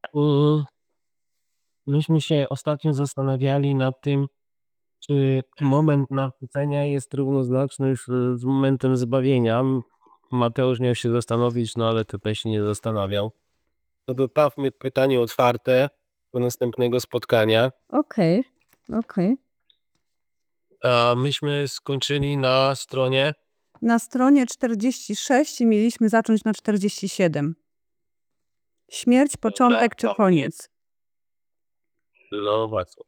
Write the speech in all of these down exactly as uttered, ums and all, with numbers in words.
Mm, Myśmy się ostatnio zastanawiali nad tym, czy moment nawrócenia jest równoznaczny z, z momentem zbawienia. Mateusz miał się zastanowić, no ale tutaj się nie zastanawiał. To zostawmy pytanie otwarte do następnego spotkania. Okej, okej. A myśmy skończyli na stronie. Na stronie czterdzieści sześć mieliśmy zacząć na czterdzieści siedem. Śmierć, początek czy koniec? No właśnie.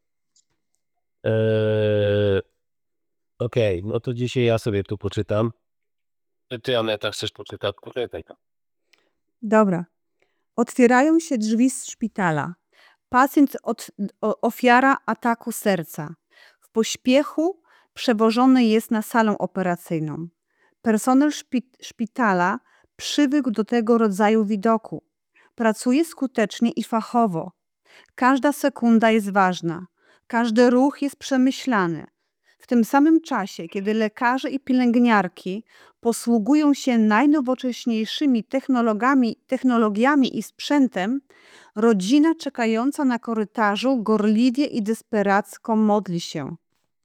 Eee, Okej, no to dzisiaj ja sobie tu poczytam. Ty, Aneta, chcesz poczytać? Poczytaj. Dobra. Otwierają się drzwi z szpitala. Pacjent od, o, ofiara ataku serca. W pośpiechu przewożony jest na salę operacyjną. Personel szpi, szpitala przywykł do tego rodzaju widoku. Pracuje skutecznie i fachowo. Każda sekunda jest ważna. Każdy ruch jest przemyślany. W tym samym czasie, kiedy lekarze i pielęgniarki posługują się najnowocześniejszymi technologiami, technologiami i sprzętem, rodzina czekająca na korytarzu gorliwie i desperacko modli się.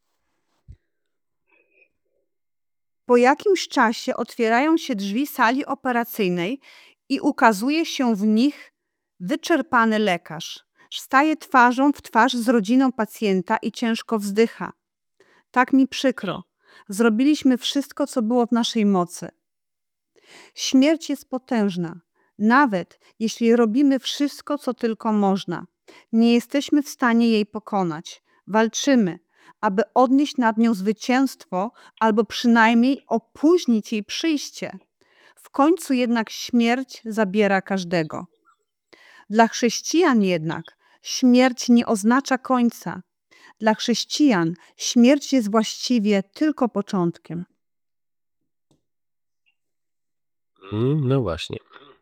Po jakimś czasie otwierają się drzwi sali operacyjnej i ukazuje się w nich wyczerpany lekarz. Staje twarzą w twarz z rodziną pacjenta i ciężko wzdycha. Tak mi przykro. Zrobiliśmy wszystko, co było w naszej mocy. Śmierć jest potężna. Nawet jeśli robimy wszystko, co tylko można, nie jesteśmy w stanie jej pokonać. Walczymy, aby odnieść nad nią zwycięstwo albo przynajmniej opóźnić jej przyjście. W końcu jednak śmierć zabiera każdego. Dla chrześcijan jednak śmierć nie oznacza końca. Dla chrześcijan śmierć jest właściwie tylko początkiem. Mm, No właśnie.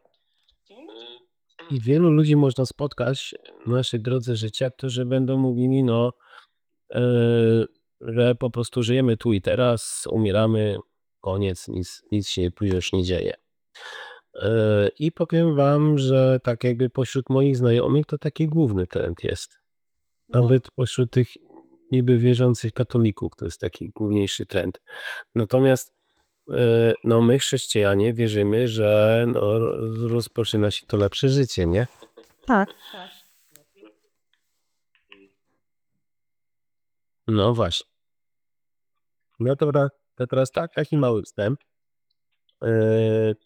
I wielu ludzi można spotkać w naszej drodze życia, którzy będą mówili, no, e, że po prostu żyjemy tu i teraz, umieramy, koniec, nic, nic się już nie dzieje. E, I powiem wam, że tak jakby pośród moich znajomych to taki główny trend jest. Nawet pośród tych niby wierzących katolików to jest taki główniejszy trend. Natomiast e, no my chrześcijanie wierzymy, że no, rozpoczyna się to lepsze życie, nie? Tak. No właśnie. No dobra, to teraz tak, taki mały wstęp. Yy,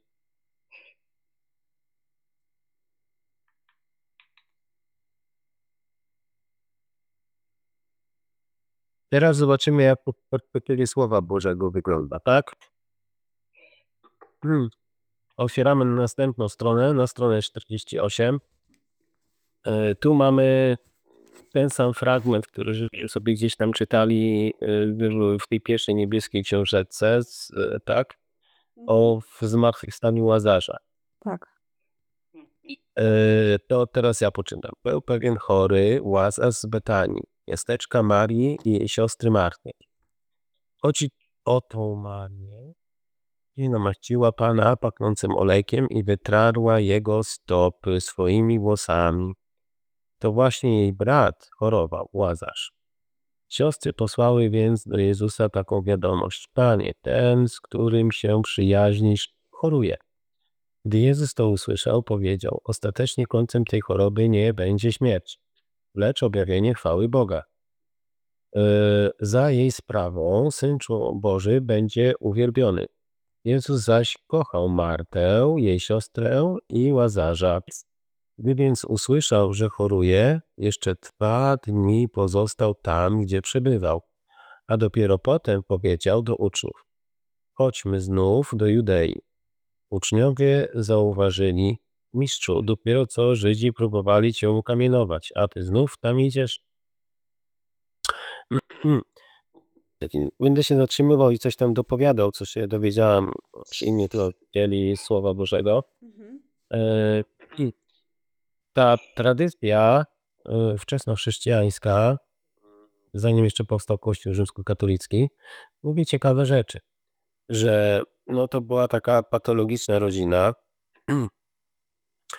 Teraz zobaczymy, jak w perspektywie Słowa Bożego wygląda, tak? Hmm. Otwieramy na następną stronę, na stronę czterdzieści osiem. Yy, tu mamy ten sam fragment, który żeśmy sobie gdzieś tam czytali yy, w tej pierwszej niebieskiej książeczce, z, yy, tak? O zmartwychwstaniu Łazarza. Tak. Yy, to teraz ja poczytam. Był pewien chory Łazarz z Betanii, miasteczka Marii i jej siostry Marty. Chodzi o tą Marię, i namaściła Pana pachnącym olejkiem i wytarła jego stopy swoimi włosami. To właśnie jej brat chorował, Łazarz. Siostry posłały więc do Jezusa taką wiadomość: Panie, ten, z którym się przyjaźnisz, choruje. Gdy Jezus to usłyszał, powiedział: Ostatecznie końcem tej choroby nie będzie śmierć, lecz objawienie chwały Boga. Yy, za jej sprawą Syn Boży będzie uwielbiony. Jezus zaś kochał Martę, jej siostrę i Łazarza. Gdy więc usłyszał, że choruje, jeszcze dwa dni pozostał tam, gdzie przebywał, a dopiero potem powiedział do uczniów: Chodźmy znów do Judei. Uczniowie zauważyli: Mistrzu, dopiero co Żydzi próbowali cię ukamienować, a ty znów tam idziesz? Będę się zatrzymywał i coś tam dopowiadał, co się dowiedziałem z innych dzieli Słowa Bożego. Mhm. E, Ta tradycja e, wczesnochrześcijańska, zanim jeszcze powstał Kościół rzymskokatolicki, mówi ciekawe rzeczy, że no to była taka patologiczna rodzina.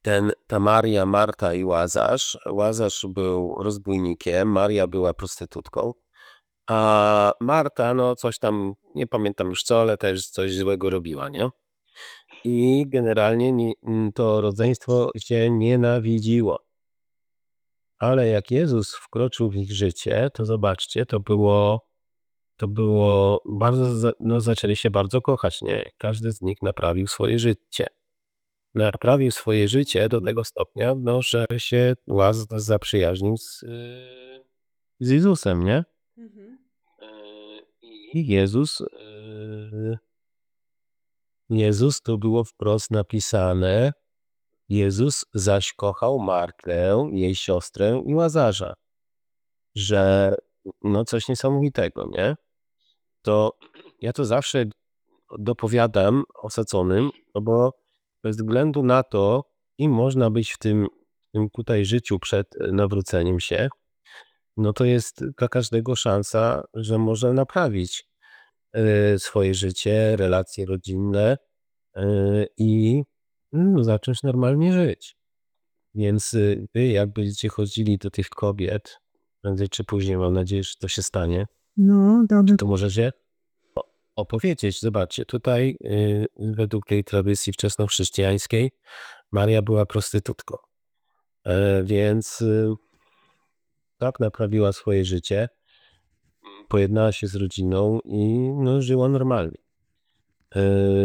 ten, ta Maria, Marta i Łazarz. Łazarz był rozbójnikiem, Maria była prostytutką, a Marta, no coś tam, nie pamiętam już co, ale też coś złego robiła, nie? I generalnie nie, to rodzeństwo się nienawidziło. Ale jak Jezus wkroczył w ich życie, to zobaczcie, to było, to było bardzo, no zaczęli się bardzo kochać, nie? Każdy z nich naprawił swoje życie. Naprawił swoje życie do tego stopnia, no, że się Łazarz zaprzyjaźnił z, yy, z Jezusem, nie? Mhm. I Jezus, yy, Jezus, to było wprost napisane, Jezus zaś kochał Martę, jej siostrę i Łazarza. Że no coś niesamowitego, nie? To ja to zawsze dopowiadam osadzonym, no bo bez względu na to, im można być w tym, w tym tutaj życiu przed nawróceniem się, no to jest dla każdego szansa, że może naprawić y, swoje życie, relacje rodzinne y, i no, zacząć normalnie żyć. Więc y, wy jak będziecie chodzili do tych kobiet, prędzej czy później, mam nadzieję, że to się stanie, No, dobrze. to możecie o- opowiedzieć. Zobaczcie, tutaj y, według tej tradycji wczesnochrześcijańskiej Maria była prostytutką. E, więc y, tak naprawiła swoje życie, pojednała się z rodziną i no, żyła normalnie. E,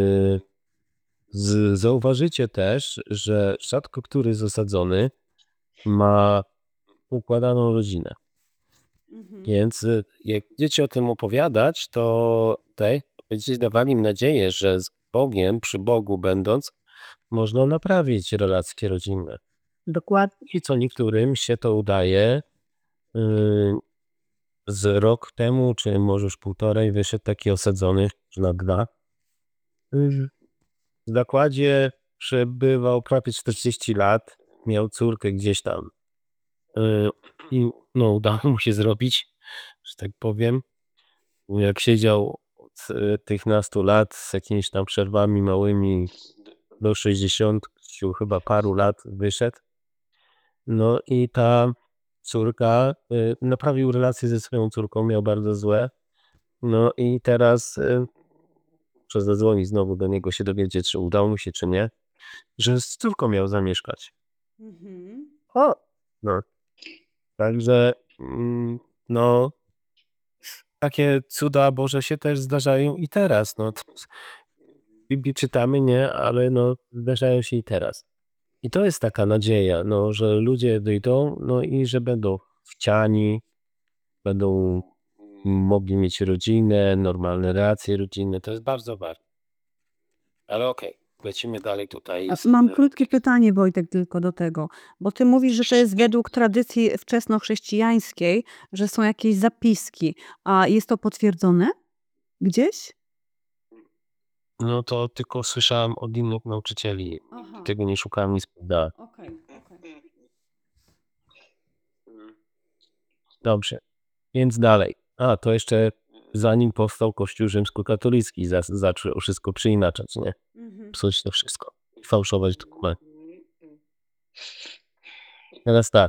z, zauważycie też, że rzadko który z osadzony ma układaną rodzinę. Mhm. Więc y, jak będziecie o tym opowiadać, to tutaj będziecie dawali im nadzieję, że z Bogiem, przy Bogu będąc, można naprawić relacje rodzinne. Dokładnie. I co niektórym się to udaje. y, Z rok temu, czy może już półtorej, wyszedł taki osadzony, czy na dwa. Y, W zakładzie przebywał prawie czterdzieści lat, miał córkę gdzieś tam. y, I no, udało mu się zrobić, że tak powiem. Jak siedział od y, tych nastu lat z jakimiś tam przerwami małymi do sześćdziesięciu chyba paru lat wyszedł. No i ta córka, y, naprawił relacje ze swoją córką, miał bardzo złe. No i teraz y, muszę zadzwonić znowu do niego, się dowiedzieć, czy udało mu się, czy nie, że z córką miał zamieszkać. Mhm. O! No, także mm, no takie cuda Boże się też zdarzają i teraz. No, w Biblii czytamy, nie, ale no zdarzają się i teraz. I to jest taka nadzieja, no, że ludzie dojdą, no i że będą chciani, będą mogli mieć rodzinę, normalne relacje rodzinne. To jest bardzo ważne. Ale okej, lecimy dalej tutaj. A Mam krótkie pytanie, Wojtek, tylko do tego, bo ty mówisz, że to jest według tradycji wczesnochrześcijańskiej, że są jakieś zapiski, a jest to potwierdzone gdzieś? No to tylko słyszałem od innych nauczycieli. Aha, Tego nie szukałem nic prawda. okej, okej. Dobrze, więc dalej. A, to jeszcze zanim powstał Kościół rzymskokatolicki, za- zaczął wszystko przyinaczać, nie? Mhm. Psuć to wszystko. Fałszować dokumenty. Teraz tak.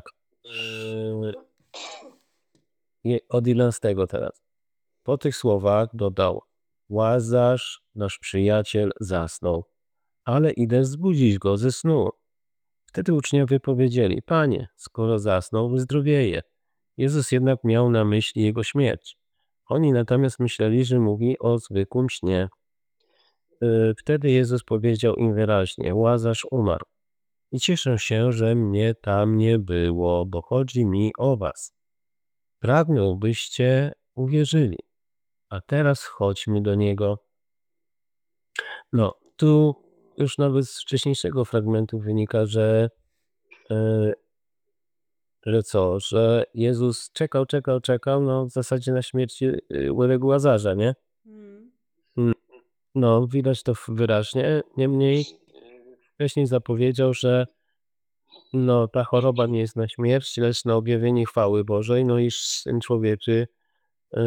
Yy, od jedenastego teraz. Po tych słowach dodał: Łazarz, nasz przyjaciel, zasnął, ale idę zbudzić go ze snu. Wtedy uczniowie powiedzieli: Panie, skoro zasnął, wyzdrowieje. Jezus jednak miał na myśli jego śmierć. Oni natomiast myśleli, że mówi o zwykłym śnie. Yy, Wtedy Jezus powiedział im wyraźnie: Łazarz umarł. I cieszę się, że mnie tam nie było, bo chodzi mi o was. Pragnął, byście uwierzyli. A teraz chodźmy do niego. No, tu już nawet z wcześniejszego fragmentu wynika, że, e, że co, że Jezus czekał, czekał, czekał, no w zasadzie na śmierć y, łowego Łazarza, nie? Mhm. Mm, No, widać to wyraźnie. Niemniej wcześniej zapowiedział, że no, ta choroba nie jest na śmierć, lecz na objawienie chwały Bożej, no i Syn Człowieczy e,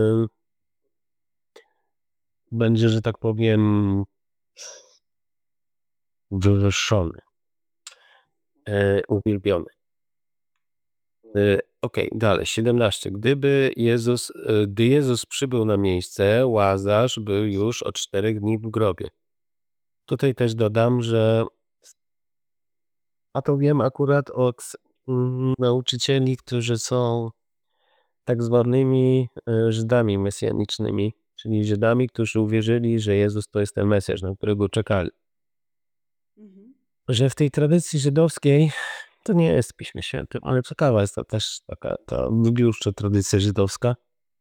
będzie, że tak powiem, wywyższony. e, uwielbiony. E, Okej, dalej, siedemnaście. Gdyby Jezus, e, gdy Jezus przybył na miejsce, Łazarz był już od czterech dni w grobie. Tutaj też dodam, że a to wiem akurat od mm, nauczycieli, którzy są tak zwanymi e, Żydami mesjanicznymi, czyli Żydami, którzy uwierzyli, że Jezus to jest ten Mesjasz, na którego czekali. Że w tej tradycji żydowskiej, to nie jest w Piśmie Świętym, ale ciekawa jest to też taka ta wybiórcza tradycja żydowska,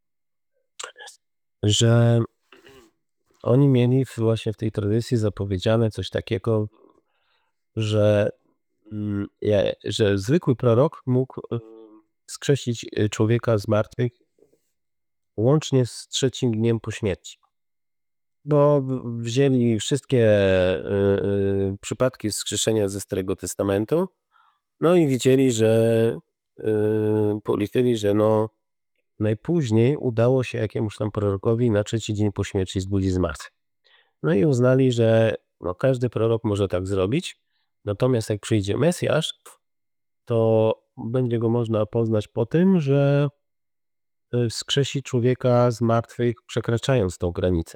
że oni mieli w- właśnie w tej tradycji zapowiedziane coś takiego, że, mm, je- że zwykły prorok mógł e, skrzesić e, człowieka z martwych łącznie z trzecim dniem po śmierci. Bo w- wzięli wszystkie e, e, przypadki wskrzeszenia ze Starego Testamentu, no i widzieli, że e, policzyli, że no najpóźniej udało się jakiemuś tam prorokowi na trzeci dzień po śmierci zbudzić z martwych. No i uznali, że no każdy prorok może tak zrobić, natomiast jak przyjdzie Mesjasz, to będzie go można poznać po tym, że e, wskrzesi człowieka z martwych, przekraczając tą granicę.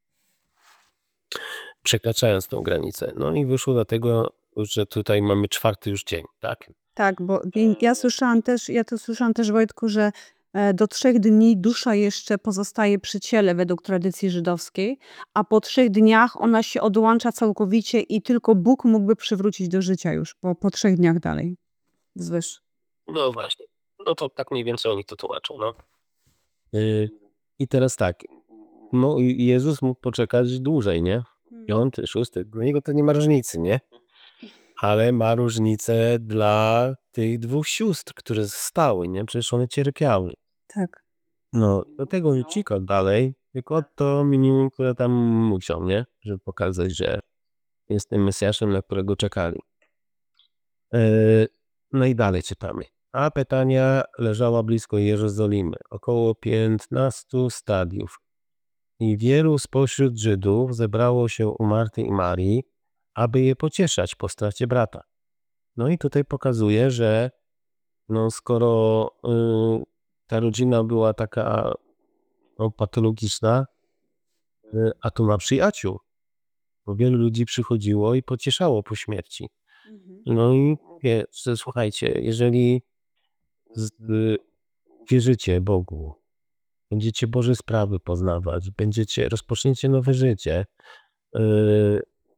Przekraczając tą granicę. No i wyszło dlatego, że tutaj mamy czwarty już dzień, tak? Tak, bo i ja słyszałam też, ja to słyszałam też, Wojtku, że e, do trzech dni dusza jeszcze pozostaje przy ciele według tradycji żydowskiej, a po trzech dniach ona się odłącza całkowicie i tylko Bóg mógłby przywrócić do życia już po, po trzech dniach dalej. Zwyż. No właśnie. No to tak mniej więcej oni to tłumaczą, no. Y, I teraz tak, no i Jezus mógł poczekać dłużej, nie? Piąty, szósty, dla niego to nie ma różnicy, nie? Ale ma różnicę dla tych dwóch sióstr, które zostały, nie? Przecież one cierpiały. Tak. No, do tego nie cika dalej, tylko to minimum, które tam muszą, nie? Żeby pokazać, że jest tym Mesjaszem, na którego czekali. E, No i dalej czytamy. A Betania leżała blisko Jerozolimy, około piętnastu stadiów. I wielu spośród Żydów zebrało się u Marty i Marii, aby je pocieszać po stracie brata. No i tutaj pokazuje, że no skoro y, ta rodzina była taka no, patologiczna, y, a tu ma przyjaciół, bo wielu ludzi przychodziło i pocieszało po śmierci. No i mówię, że słuchajcie, jeżeli z, y, wierzycie Bogu, będziecie Boże sprawy poznawać, będziecie, rozpoczniecie nowe życie, y,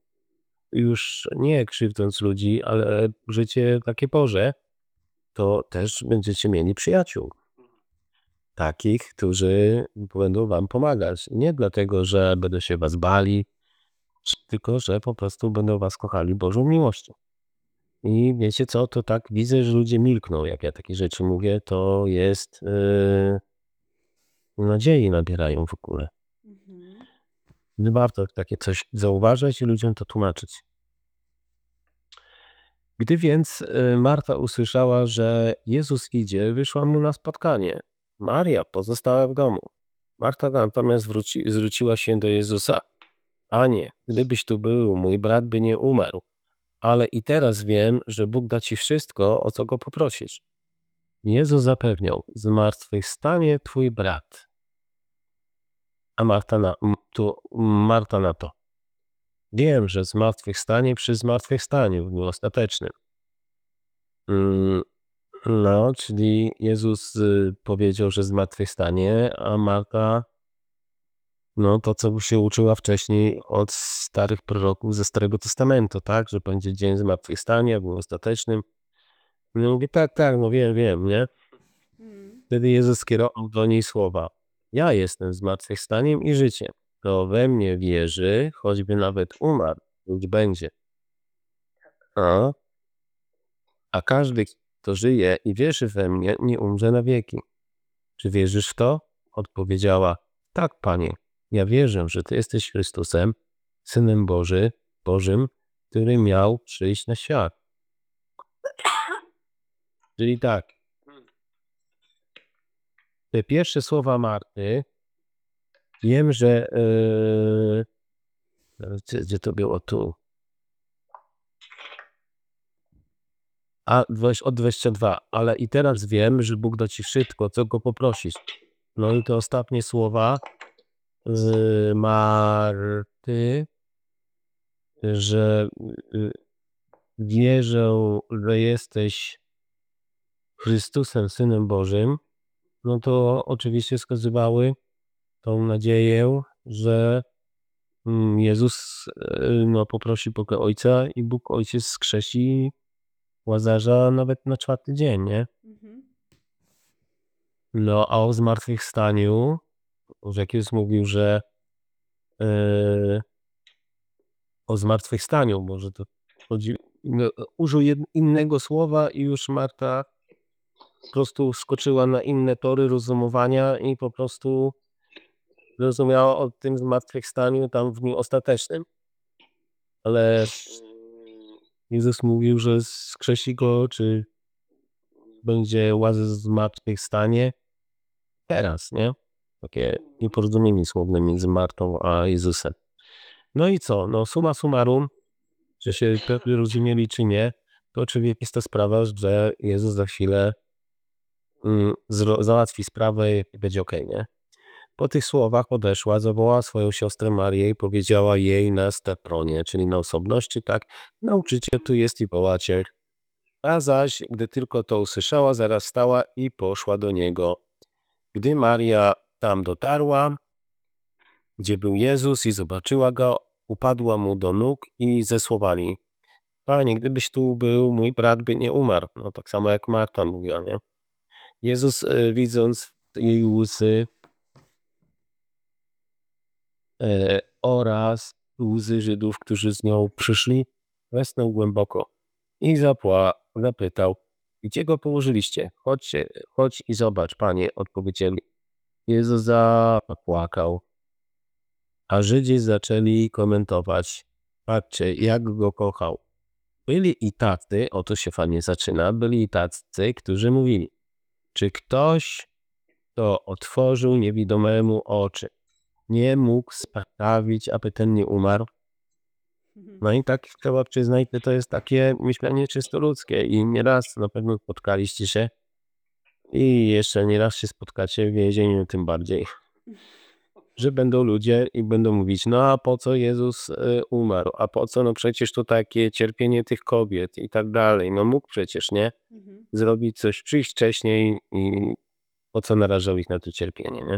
już nie krzywdząc ludzi, ale życie takie Boże, to też będziecie mieli przyjaciół. Takich, którzy będą wam pomagać. Nie dlatego, że będą się was bali, tylko że po prostu będą was kochali Bożą miłością. I wiecie co, to tak widzę, że ludzie milkną, jak ja takie rzeczy mówię, to jest yy, nadziei nabierają w ogóle. Warto takie coś zauważać i ludziom to tłumaczyć. Gdy więc y, Marta usłyszała, że Jezus idzie, wyszła mu na spotkanie. Maria pozostała w domu. Marta natomiast wróci, zwróciła się do Jezusa. Panie, gdybyś tu był, mój brat by nie umarł. Ale i teraz wiem, że Bóg da ci wszystko, o co go poprosisz. Jezus zapewniał, zmartwychwstanie twój brat. A Marta na, m- tu Marta na to. Wiem, że zmartwychwstanie przy zmartwychwstaniu w dniu ostatecznym. Mm, No, czyli Jezus y, powiedział, że zmartwychwstanie, a Marta, no to co się uczyła wcześniej od starych proroków ze Starego Testamentu, tak, że będzie dzień zmartwychwstania w dniu ostatecznym. No mówię, tak, tak, no wiem, wiem, nie? Wtedy Jezus skierował do niej słowa. Ja jestem zmartwychwstaniem i życiem. Kto we mnie wierzy, choćby nawet umarł, żyć będzie. A, a każdy, kto żyje i wierzy we mnie, nie umrze na wieki. Czy wierzysz w to? Odpowiedziała, tak, Panie. Ja wierzę, że Ty jesteś Chrystusem, Synem Boży, Bożym, który miał przyjść na świat. Czyli tak, te pierwsze słowa Marty, wiem, że yy, gdzie, gdzie to było tu? A weź od dwudziestego drugiego. Ale i teraz wiem, że Bóg da ci wszystko, co go poprosisz. No i te ostatnie słowa z Marty, że y, wierzę, że jesteś Chrystusem, Synem Bożym, no to oczywiście wskazywały tą nadzieję, że mm, Jezus y, no, poprosi Boga Ojca i Bóg Ojciec skrzesi Łazarza nawet na czwarty dzień, nie? No a o zmartwychwstaniu, że jak Jezus mówił, że yy, o zmartwychwstaniu, może to chodzi, no, użył jed, innego słowa i już Marta po prostu skoczyła na inne tory rozumowania i po prostu zrozumiała o tym zmartwychwstaniu tam w dniu ostatecznym. Ale Jezus mówił, że skrzesi go, czy będzie Łazarz zmartwychwstanie teraz, nie? Takie nieporozumienie słowne między Martą a Jezusem. No i co? No summa summarum, czy się pewnie rozumieli, czy nie, to oczywista sprawa, że Jezus za chwilę mm, załatwi sprawę i będzie okej, okay, nie? Po tych słowach odeszła, zawołała swoją siostrę Marię i powiedziała jej na stepronie, czyli na osobności, tak, nauczyciel tu jest i wołacie. A zaś, gdy tylko to usłyszała, zaraz stała i poszła do niego. Gdy Maria tam dotarła, gdzie był Jezus i zobaczyła go, upadła mu do nóg i ze słowami: Panie, gdybyś tu był, mój brat by nie umarł. No tak samo jak Marta mówiła, nie? Jezus, e, widząc jej łzy e, oraz łzy Żydów, którzy z nią przyszli, westchnął głęboko i zapła, zapytał: Gdzie go położyliście? Chodźcie, chodź i zobacz, Panie, odpowiedzieli. Jezus zapłakał. A Żydzi zaczęli komentować: Patrzcie, jak go kochał. Byli i tacy, oto się fajnie zaczyna, byli i tacy, którzy mówili: czy ktoś, kto otworzył niewidomemu oczy, nie mógł sprawić, aby ten nie umarł? No i tak trzeba przyznać, że to jest takie myślenie czysto ludzkie i nieraz na pewno spotkaliście się i jeszcze nieraz się spotkacie w więzieniu tym bardziej. Że będą ludzie i będą mówić: no a po co Jezus y, umarł, a po co, no przecież to takie cierpienie tych kobiet i tak dalej, no mógł przecież, nie, Mhm. zrobić coś, przyjść wcześniej i po co narażał ich na to cierpienie, nie?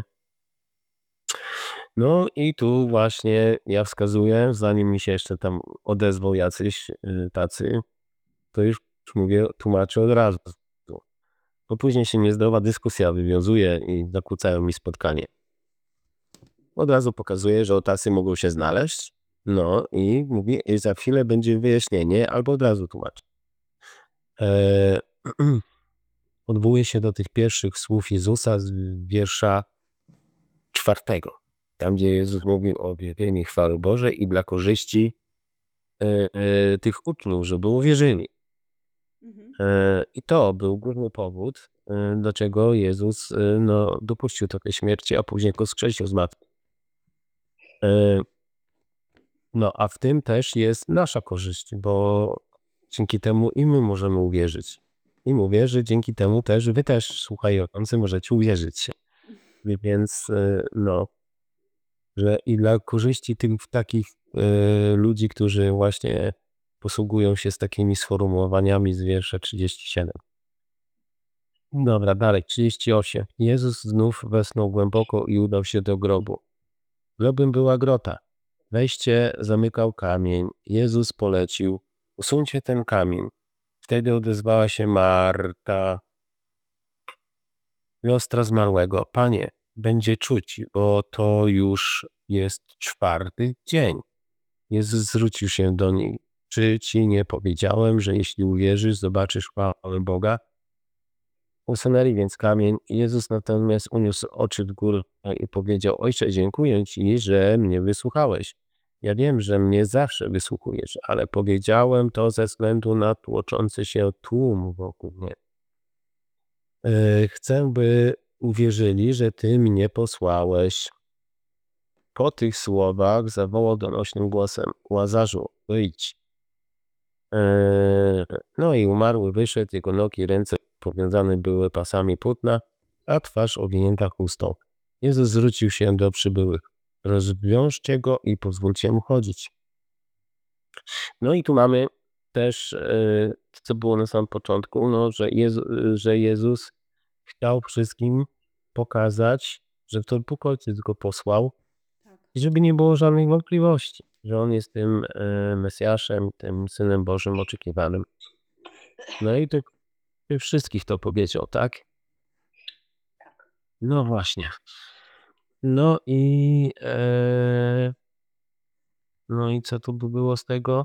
No i tu właśnie ja wskazuję, zanim mi się jeszcze tam odezwał jacyś y, tacy, to już mówię, tłumaczę od razu, bo później się niezdrowa dyskusja wywiązuje i zakłócają mi spotkanie. Od razu pokazuje, że o tacy mogą się znaleźć, no i mówi, i za chwilę będzie wyjaśnienie, albo od razu tłumaczy. Eee, odwołuje się do tych pierwszych słów Jezusa z wiersza czwartego. Tam, gdzie Jezus mówił o objawieniu chwały Bożej i dla korzyści e, e, tych uczniów, żeby uwierzyli. Mhm. E, I to był główny powód, e, dlaczego Jezus e, no, dopuścił takiej śmierci, a później go skrzesił z matki. E, No, a w tym też jest nasza korzyść, bo dzięki temu i my możemy uwierzyć. I mówię, że dzięki temu też wy też, słuchający, możecie uwierzyć. Więc no, że i dla korzyści tych takich y, ludzi, którzy właśnie posługują się z takimi sformułowaniami z wiersza trzydziestego siódmego. Dobra, dalej, trzydzieści osiem. Jezus znów wesnął głęboko i udał się do grobu. Grobem była grota. Wejście zamykał kamień. Jezus polecił: usuńcie ten kamień. Wtedy odezwała się Marta, siostra zmarłego: Panie, będzie czuć, bo to już jest czwarty dzień. Jezus zwrócił się do niej: czy ci nie powiedziałem, że jeśli uwierzysz, zobaczysz chwałę Boga? Usunęli więc kamień. Jezus natomiast uniósł oczy w górę i powiedział: Ojcze, dziękuję Ci, że mnie wysłuchałeś. Ja wiem, że mnie zawsze wysłuchujesz, ale powiedziałem to ze względu na tłoczący się tłum wokół mnie. Chcę, by uwierzyli, że Ty mnie posłałeś. Po tych słowach zawołał donośnym głosem: Łazarzu, wyjdź. Eee, no i umarły wyszedł, jego nogi i ręce powiązane były pasami płótna, a twarz owinięta chustą. Jezus zwrócił się do przybyłych. Rozwiążcie go i pozwólcie mu chodzić. No i tu mamy też, e, co było na samym początku, no, że, Jezu, że Jezus chciał wszystkim pokazać, że to Bóg Ojciec go posłał i żeby nie było żadnych wątpliwości, że On jest tym e, Mesjaszem, tym Synem Bożym oczekiwanym. No i to wszystkich to powiedział, tak? No właśnie. No i e, no i co tu by było z tego?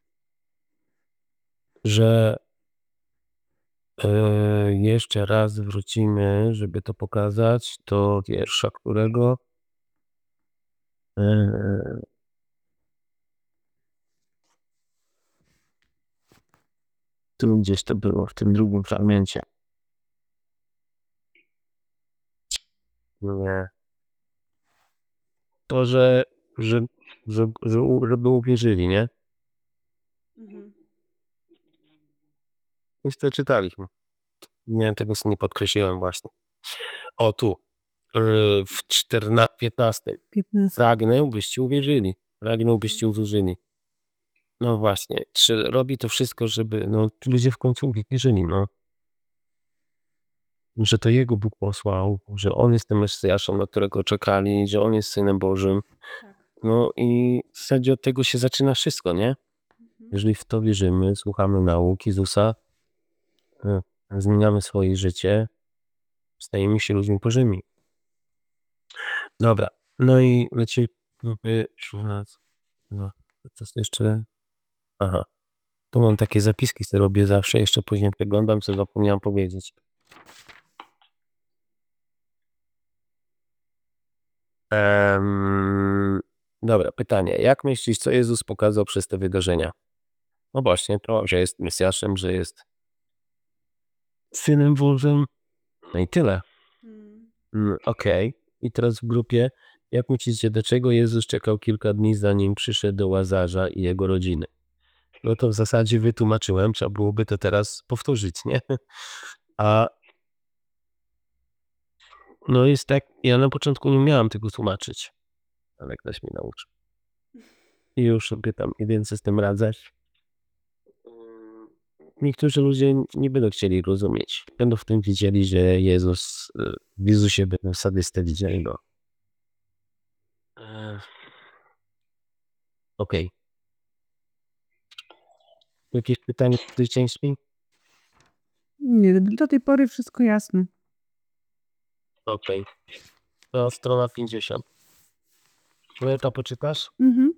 Że e, jeszcze raz wrócimy, żeby to pokazać, do wiersza, którego e, tu gdzieś to było, w tym drugim fragmencie. Nie. To, że, że, że, że żeby uwierzyli, nie? Mhm. Już to czytaliśmy. Nie, tego sobie nie podkreśliłem właśnie. O tu, yy, w czternastym, piętnastym. Pragnę, byście uwierzyli. Pragnę, byście uwierzyli. No właśnie. Czy robi to wszystko, żeby no, ludzie w końcu uwierzyli, no. Że to Jego Bóg posłał, że On jest tym Mesjaszem, na którego czekali, że On jest Synem Bożym. No i w zasadzie od tego się zaczyna wszystko, nie? Jeżeli w to wierzymy, słuchamy nauk Jezusa, e, zmieniamy swoje życie, stajemy się ludźmi Bożymi. Dobra, no i leci, no, to jest jeszcze, aha, tu mam takie zapiski, które robię zawsze, jeszcze później przeglądam, co zapomniałem powiedzieć. Um, dobra, pytanie. Jak myślisz, co Jezus pokazał przez te wydarzenia? No właśnie, to, że jest Mesjaszem, że jest Synem Bożym. No i tyle. Mm, Okej. Okay. I teraz w grupie, jak myślicie, dlaczego Jezus czekał kilka dni, zanim przyszedł do Łazarza i jego rodziny? No to w zasadzie wytłumaczyłem, trzeba byłoby to teraz powtórzyć, nie? A no jest tak, ja na początku nie miałam tego tłumaczyć, ale ktoś mi nauczył. I już sobie tam i więcej z tym radzać. Niektórzy ludzie nie będą chcieli rozumieć. Będą w tym widzieli, że Jezus, w Jezusie będą sadystę widzieli go. Okej. Okay. Jakieś pytanie zwycięstwie? Nie, do tej pory wszystko jasne. Okej. Okay. To strona pięćdziesiąt. Czy to poczytasz? Mhm.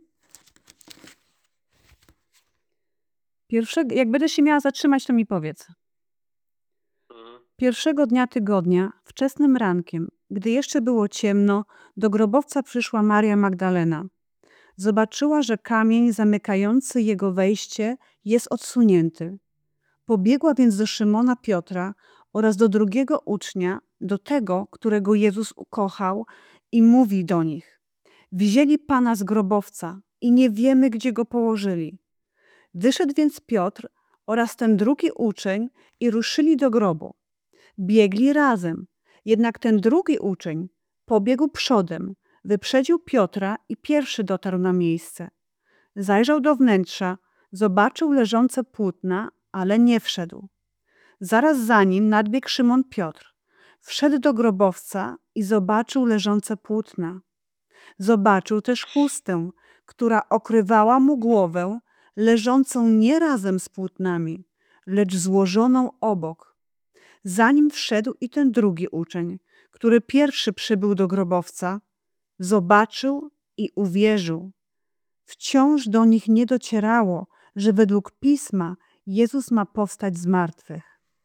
Pierwszego, jak będę się miała zatrzymać, to mi powiedz. Pierwszego dnia tygodnia, wczesnym rankiem, gdy jeszcze było ciemno, do grobowca przyszła Maria Magdalena. Zobaczyła, że kamień zamykający jego wejście jest odsunięty. Pobiegła więc do Szymona Piotra oraz do drugiego ucznia, do tego, którego Jezus ukochał, i mówi do nich: wzięli Pana z grobowca i nie wiemy, gdzie go położyli. Wyszedł więc Piotr oraz ten drugi uczeń i ruszyli do grobu. Biegli razem, jednak ten drugi uczeń pobiegł przodem, wyprzedził Piotra i pierwszy dotarł na miejsce. Zajrzał do wnętrza, zobaczył leżące płótna, ale nie wszedł. Zaraz za nim nadbiegł Szymon Piotr. Wszedł do grobowca i zobaczył leżące płótna. Zobaczył też chustę, która okrywała mu głowę, leżącą nie razem z płótnami, lecz złożoną obok. Zanim wszedł i ten drugi uczeń, który pierwszy przybył do grobowca, zobaczył i uwierzył. Wciąż do nich nie docierało, że według Pisma Jezus ma powstać z martwych.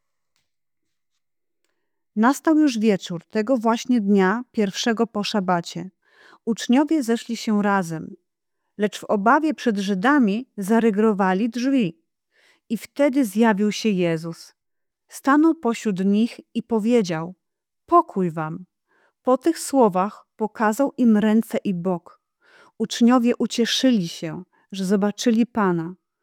Nastał już wieczór tego właśnie dnia, pierwszego po szabacie. Uczniowie zeszli się razem, lecz w obawie przed Żydami zarygrowali drzwi. I wtedy zjawił się Jezus. Stanął pośród nich i powiedział: pokój wam. Po tych słowach pokazał im ręce i bok. Uczniowie ucieszyli się, że zobaczyli Pana.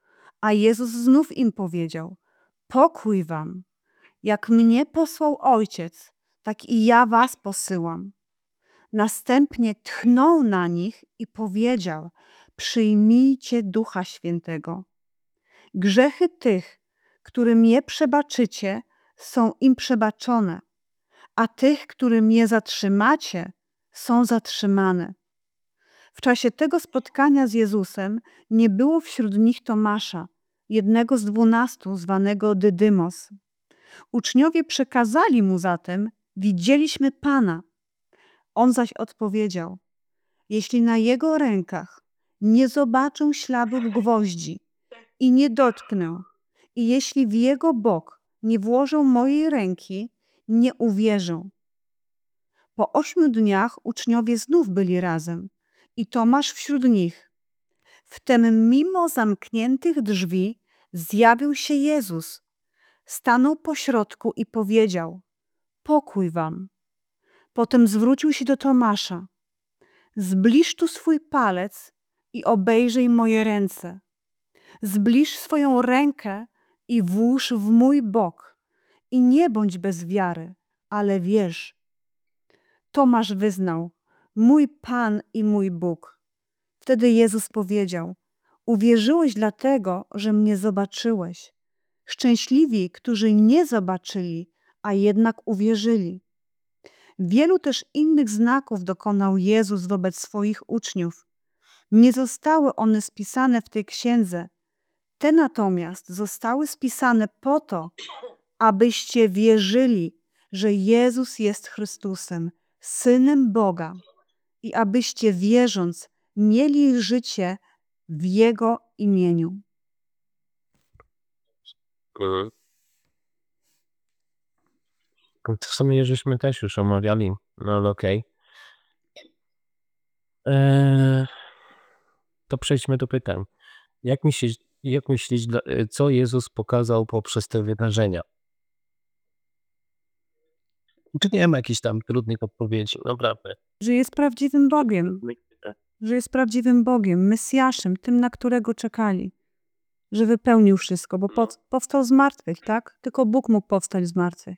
A Jezus znów im powiedział: pokój wam. Jak mnie posłał Ojciec, tak i ja was posyłam. Następnie tchnął na nich i powiedział: przyjmijcie Ducha Świętego. Grzechy tych, którym je przebaczycie, są im przebaczone, a tych, którym je zatrzymacie, są zatrzymane. W czasie tego spotkania z Jezusem nie było wśród nich Tomasza, jednego z dwunastu, zwanego Dydymos. Uczniowie przekazali mu zatem: widzieliśmy Pana. On zaś odpowiedział: jeśli na jego rękach nie zobaczę śladów gwoździ i nie dotknę, i jeśli w jego bok nie włożę mojej ręki, nie uwierzę. Po ośmiu dniach uczniowie znów byli razem i Tomasz wśród nich. Wtem mimo zamkniętych drzwi zjawił się Jezus. Stanął pośrodku i powiedział: pokój wam. Potem zwrócił się do Tomasza: zbliż tu swój palec i obejrzyj moje ręce. Zbliż swoją rękę i włóż w mój bok. I nie bądź bez wiary, ale wierz. Tomasz wyznał: mój Pan i mój Bóg. Wtedy Jezus powiedział: uwierzyłeś dlatego, że mnie zobaczyłeś. Szczęśliwi, którzy nie zobaczyli, a jednak uwierzyli. Wielu też innych znaków dokonał Jezus wobec swoich uczniów. Nie zostały one spisane w tej księdze. Te natomiast zostały spisane po to, abyście wierzyli, że Jezus jest Chrystusem, Synem Boga, i abyście wierząc mieli życie w Jego imieniu. Mhm. To w sumie żeśmy też już omawiali, no ale okej. Eee, to przejdźmy do pytań. Jak myślisz, jak myślisz, dla- e, co Jezus pokazał poprzez te wydarzenia? Czy nie ma jakichś tam trudnych odpowiedzi? Naprawdę. Że jest prawdziwym Bogiem, że jest prawdziwym Bogiem, Mesjaszem, tym, na którego czekali. Że wypełnił wszystko, bo po, powstał z martwych, tak? Tylko Bóg mógł powstać z martwych.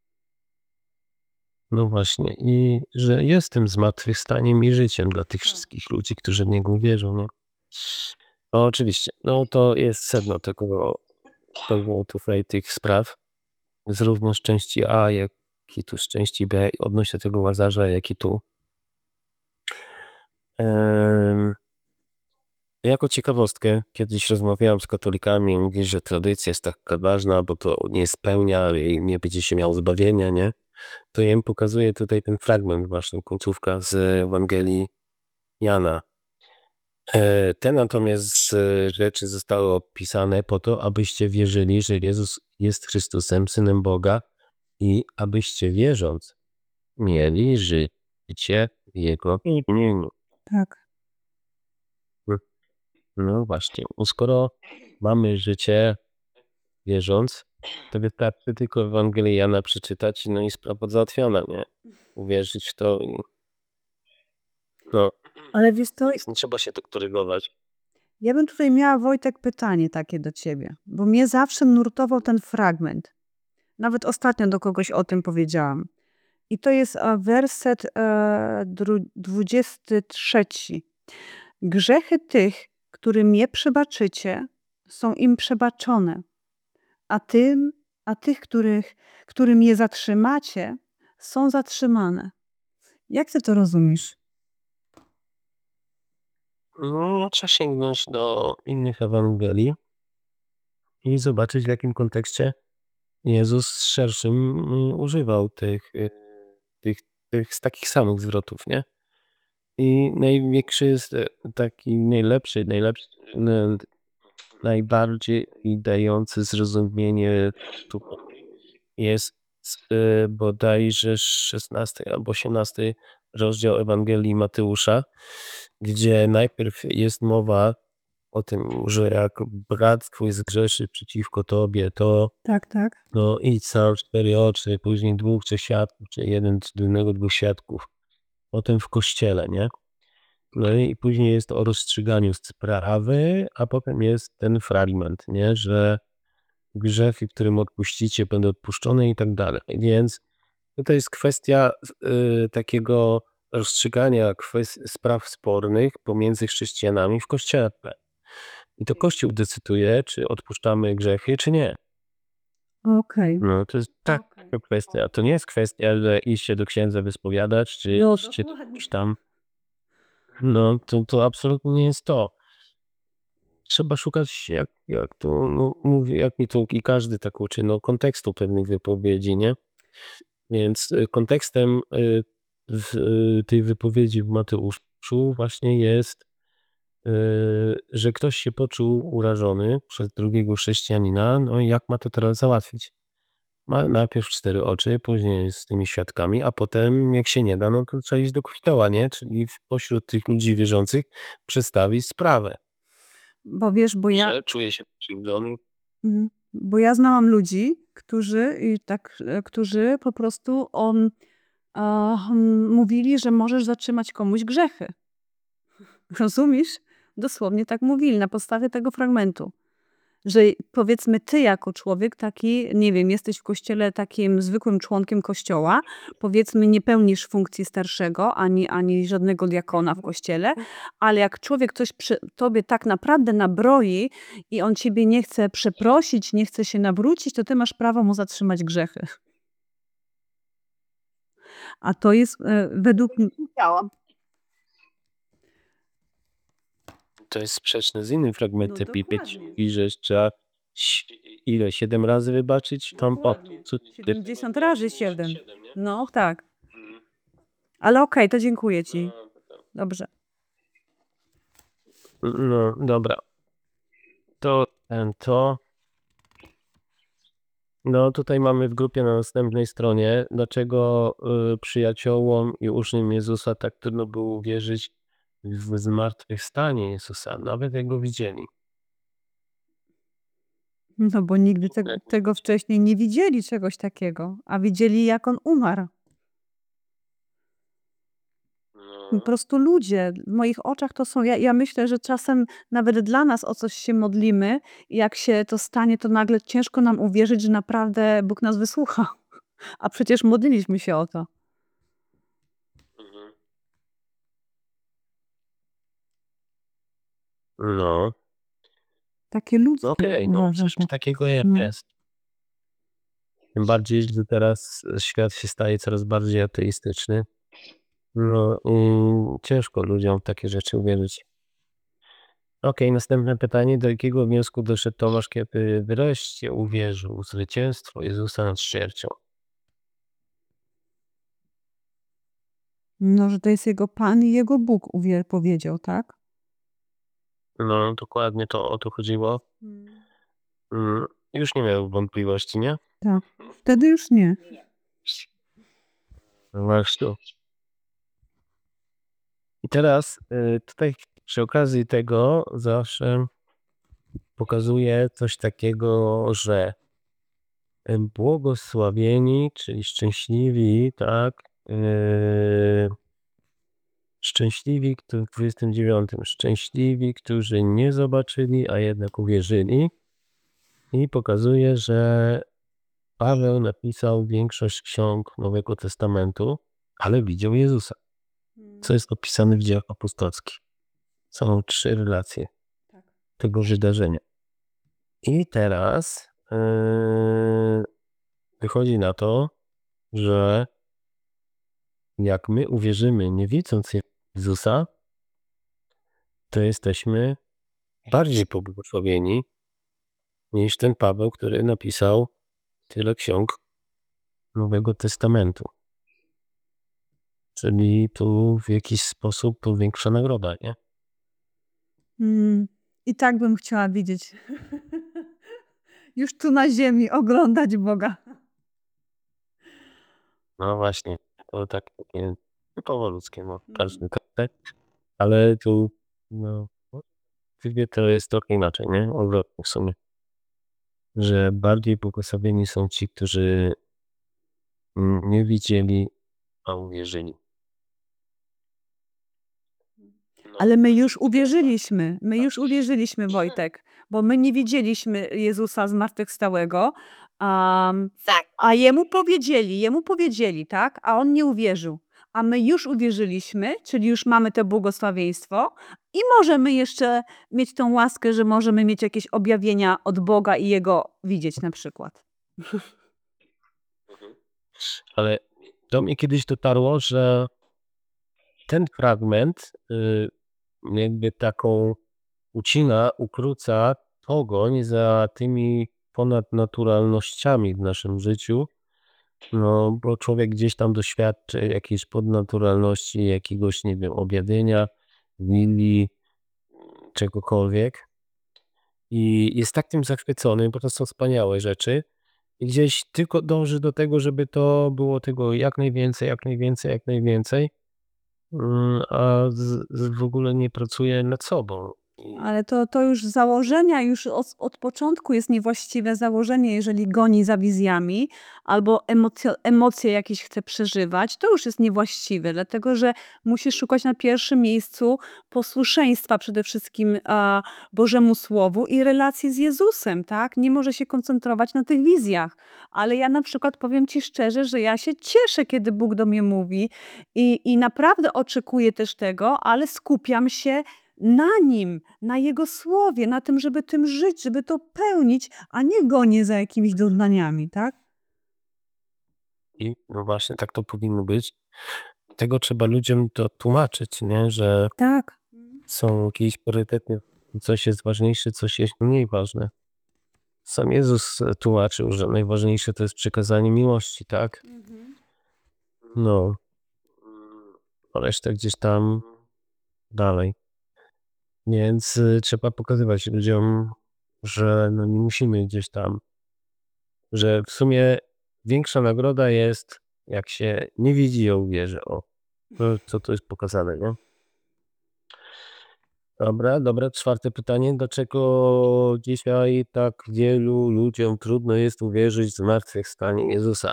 No właśnie. I że jest tym zmartwychwstaniem i życiem dla tych wszystkich ludzi, którzy w Niego wierzą, nie? No oczywiście. No to jest sedno tego, tego tutaj tych spraw. Zarówno z części A, jak i tu z części B, odnośnie tego Łazarza, jak i tu. Em, Jako ciekawostkę, kiedyś rozmawiałem z katolikami i mówili, że tradycja jest taka ważna, bo to nie spełnia i nie będzie się miało zbawienia, nie? To ja im pokazuję tutaj ten fragment, właśnie końcówka z Ewangelii Jana. E, Te natomiast e, rzeczy zostały opisane po to, abyście wierzyli, że Jezus jest Chrystusem, Synem Boga, i abyście wierząc mieli życie w Jego imieniu. Tak. No właśnie, bo skoro mamy życie wierząc, to wystarczy tylko Ewangelię Jana przeczytać, no i sprawa załatwiona, nie? Uwierzyć w to i no, Ale wiesz to, nie trzeba się tu korygować. ja bym tutaj miała, Wojtek, pytanie takie do ciebie, bo mnie zawsze nurtował ten fragment. Nawet ostatnio do kogoś o tym powiedziałam. I to jest e, werset e, dru- dwudziesty trzeci. Grzechy tych, którym je przebaczycie, są im przebaczone, a tym, a tych, których, którym je zatrzymacie, są zatrzymane. Jak ty to rozumiesz? No, trzeba sięgnąć do innych Ewangelii i zobaczyć, w jakim kontekście Jezus z szerszym mm, używał tych, y, tych, tych z takich samych zwrotów, nie? I największy jest e, taki najlepszy, najlepszy, n- najbardziej dający zrozumienie tu jest e, bodajże szesnasty albo osiemnasty rozdział Ewangelii Mateusza, gdzie najpierw jest mowa o tym, że jak brat twój zgrzeszy przeciwko tobie, to Tak, tak. no idź sam cztery oczy, później dwóch, trzech świadków, czy jeden, czy jednego, dwóch świadków. Potem w kościele, nie? No i później jest o rozstrzyganiu sprawy, a potem jest ten fragment, nie? Że grzechy, którym odpuścicie, będą odpuszczone i tak dalej. Więc to jest kwestia y, takiego rozstrzygania kwest- spraw spornych pomiędzy chrześcijanami w Kościele. I to Kościół decyduje, czy odpuszczamy grzechy, czy nie. Okej. No to jest taka Okej. kwestia. To nie jest kwestia, że iść się do księdza wyspowiadać, czy No, iść się do dokładnie. kogoś tam. No to, to absolutnie nie jest to. Trzeba szukać, jak, jak to no, mówi, jak mi to i każdy tak uczy, no, kontekstu pewnych wypowiedzi, nie? Więc y, kontekstem y, w, y, tej wypowiedzi w Mateuszu właśnie jest, y, że ktoś się poczuł urażony przez drugiego chrześcijanina, no i jak ma to teraz załatwić? Ma najpierw cztery oczy, później z tymi świadkami, a potem jak się nie da, no to trzeba iść do kościoła, nie? Czyli pośród tych ludzi wierzących przedstawić sprawę. Bo wiesz, bo ja, Że czuje się krzywdzony. Mhm. Bo ja znałam ludzi, którzy i tak, e, którzy po prostu on, a, hmm, mówili, że możesz zatrzymać komuś grzechy. Rozumiesz? Dosłownie tak mówili na podstawie tego fragmentu. Że powiedzmy ty jako człowiek taki, nie wiem, jesteś w kościele takim zwykłym członkiem kościoła, powiedzmy nie pełnisz funkcji starszego, ani, ani żadnego diakona w kościele, ale jak człowiek coś przy tobie tak naprawdę nabroi i on ciebie nie chce przeprosić, nie chce się nawrócić, to ty masz prawo mu zatrzymać grzechy. A to jest e, według mnie... To jest sprzeczne z innym fragmentem No Bibli, dokładnie. mówi, że trzeba ś- ile? Siedem razy wybaczyć? Tam po Dokładnie. co? siedemdziesiąt razy siedem. Siedem, nie? No tak. Mhm. Ale okej, to dziękuję ci. No, to tam. Dobrze. No, dobra. To ten, to. No tutaj mamy w grupie na następnej stronie, dlaczego y, przyjaciołom i uczniom Jezusa tak trudno było uwierzyć w zmartwychwstanie Jezusa, nawet jak go widzieli. No bo nigdy te, tego wcześniej nie widzieli czegoś takiego, a widzieli jak on umarł. Po No, prostu ludzie, w moich oczach to są, ja, ja myślę, że czasem nawet dla nas o coś się modlimy i jak się to stanie, to nagle ciężko nam uwierzyć, że naprawdę Bóg nas wysłucha. A przecież modliliśmy się o to. mhm. No, Takie ludzkie no okej, no uważam. coś takiego je- No. jest. Tym bardziej, że teraz świat się staje coraz bardziej ateistyczny. No i ciężko ludziom w takie rzeczy uwierzyć. Okej, następne pytanie. Do jakiego wniosku doszedł Tomasz, kiedy wreszcie uwierzył w zwycięstwo Jezusa nad śmiercią? No, że to jest jego Pan i jego Bóg, uwier- powiedział, tak? No, dokładnie to o to chodziło. Mm, już nie miał wątpliwości, nie? Tak. Wtedy już nie. No właśnie. I teraz y, tutaj przy okazji tego zawsze pokazuje coś takiego, że y, błogosławieni, czyli szczęśliwi, tak? y, Szczęśliwi, którzy w dwudziestym dziewiątym, szczęśliwi, którzy nie zobaczyli, a jednak uwierzyli. I pokazuje, że Paweł napisał większość ksiąg Nowego Testamentu, ale widział Jezusa, co jest opisane w Dziejach Apostolskich. Są trzy relacje Tak. tego wydarzenia. I teraz yy, wychodzi na to, że jak my uwierzymy, nie widząc Jezusa, to jesteśmy bardziej pobłogosławieni niż ten Paweł, który napisał tyle ksiąg Nowego Testamentu. Czyli tu w jakiś sposób to większa nagroda, nie? Mm, I tak bym chciała widzieć. Już tu na ziemi oglądać Boga. No właśnie, to tak takie typowo ludzkie, no każdy tak, ale tu no w Biblii to jest trochę inaczej, nie? Odwrotnie w sumie. Że bardziej błogosławieni są ci, którzy mm, nie widzieli, a uwierzyli. Ale my już uwierzyliśmy, my już uwierzyliśmy, Wojtek, bo my nie widzieliśmy Jezusa zmartwychwstałego, am, Tak. a jemu powiedzieli, jemu powiedzieli, tak? A on nie uwierzył. A my już uwierzyliśmy, czyli już mamy to błogosławieństwo i możemy jeszcze mieć tą łaskę, że możemy mieć jakieś objawienia od Boga i Jego widzieć na przykład. Ale do mnie kiedyś dotarło, że ten fragment y, jakby taką ucina, ukróca pogoń za tymi ponadnaturalnościami w naszym życiu. No, bo człowiek gdzieś tam doświadczy jakiejś podnaturalności, jakiegoś, nie wiem, objawienia, wizji, czegokolwiek. I jest tak tym zachwycony, bo to są wspaniałe rzeczy. I gdzieś tylko dąży do tego, żeby to było tego jak najwięcej, jak najwięcej, jak najwięcej. Mm, A z, z w ogóle nie pracuje nad sobą. I Ale to, to już z założenia, już od, od początku jest niewłaściwe założenie, jeżeli goni za wizjami albo emocje, emocje jakieś chce przeżywać, to już jest niewłaściwe, dlatego że musi szukać na pierwszym miejscu posłuszeństwa przede wszystkim a, Bożemu Słowu i relacji z Jezusem, tak? Nie może się koncentrować na tych wizjach. Ale ja na przykład powiem Ci szczerze, że ja się cieszę, kiedy Bóg do mnie mówi i, i naprawdę oczekuję też tego, ale skupiam się na Nim, na Jego Słowie, na tym, żeby tym żyć, żeby to pełnić, a nie gonię za jakimiś doznaniami, tak? I no właśnie tak to powinno być. Tego trzeba ludziom to tłumaczyć, nie? Że Tak. są jakieś priorytety, coś jest ważniejsze, coś jest mniej ważne. Sam Jezus tłumaczył, że najważniejsze to jest przekazanie miłości, tak? No, a reszta gdzieś tam dalej. Więc y, trzeba pokazywać ludziom, że no nie musimy gdzieś tam, że w sumie większa nagroda jest, jak się nie widzi i uwierzy. O, to, co to jest pokazane, nie? Dobra, dobra, czwarte pytanie. Dlaczego dzisiaj tak wielu ludziom trudno jest uwierzyć w zmartwychwstanie Jezusa?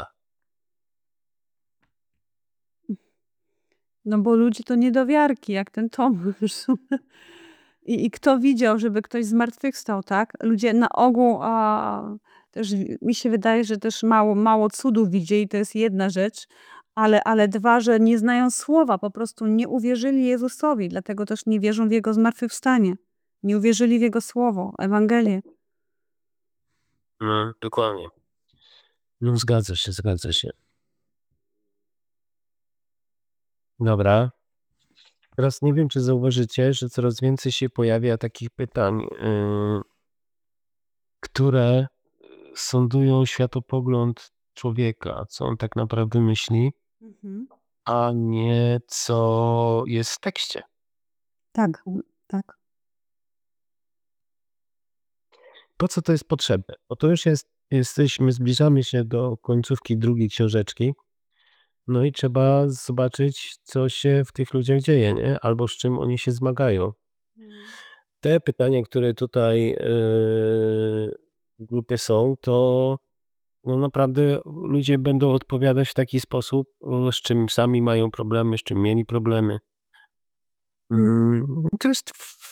No bo ludzie to niedowiarki, jak ten Tomasz. I, I kto widział, żeby ktoś zmartwychwstał, tak? Ludzie na ogół, a, też wi- mi się wydaje, że też mało, mało cudów widzieli, to jest jedna rzecz, ale, ale dwa, że nie znają słowa, po prostu nie uwierzyli Jezusowi, dlatego też nie wierzą w Jego zmartwychwstanie. Nie uwierzyli w Jego słowo, Ewangelię. No, dokładnie. No, zgadza się, zgadza się. Dobra. Teraz nie wiem, czy zauważycie, że coraz więcej się pojawia takich pytań, yy, które sądują światopogląd człowieka, co on tak naprawdę myśli, Mhm. a nie co jest w tekście. Tak, tak. Po co to jest potrzebne? Bo to już jest, jesteśmy, zbliżamy się do końcówki drugiej książeczki, no i trzeba zobaczyć, co się w tych ludziach dzieje, nie? Albo z czym oni się zmagają. Te pytania, które tutaj yy, w grupie są, to no naprawdę ludzie będą odpowiadać w taki sposób, o, z czym sami mają problemy, z czym mieli problemy. Mm, To jest w,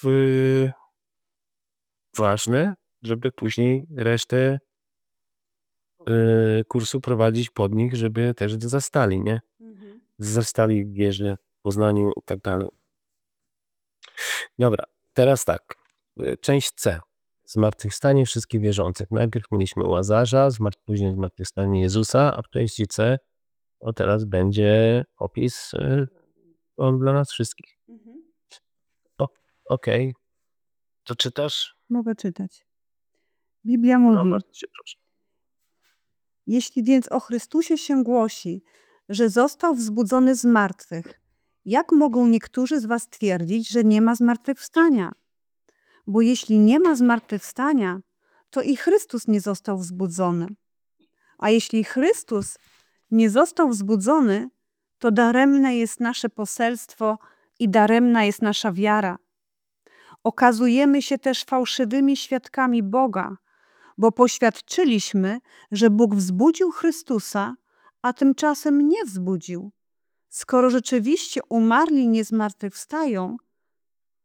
ważne, żeby później resztę yy, kursu prowadzić pod nich, żeby też zastali, nie? Zastali w wierze, w poznaniu i tak dalej. Dobra, teraz tak. y, Część C. Zmartwychwstanie wszystkich wierzących. Najpierw mieliśmy Łazarza, zmartw- później zmartwychwstanie Jezusa, a w części C o teraz będzie opis y, on dla nas wszystkich. O, okej. To czytasz? Mogę czytać. Biblia No, mówi: bardzo cię proszę. Jeśli więc o Chrystusie się głosi, że został wzbudzony z martwych, jak mogą niektórzy z was twierdzić, że nie ma zmartwychwstania? Bo jeśli nie ma zmartwychwstania, to i Chrystus nie został wzbudzony. A jeśli Chrystus nie został wzbudzony, to daremne jest nasze poselstwo i daremna jest nasza wiara. Okazujemy się też fałszywymi świadkami Boga, bo poświadczyliśmy, że Bóg wzbudził Chrystusa, a tymczasem nie wzbudził. Skoro rzeczywiście umarli nie zmartwychwstają,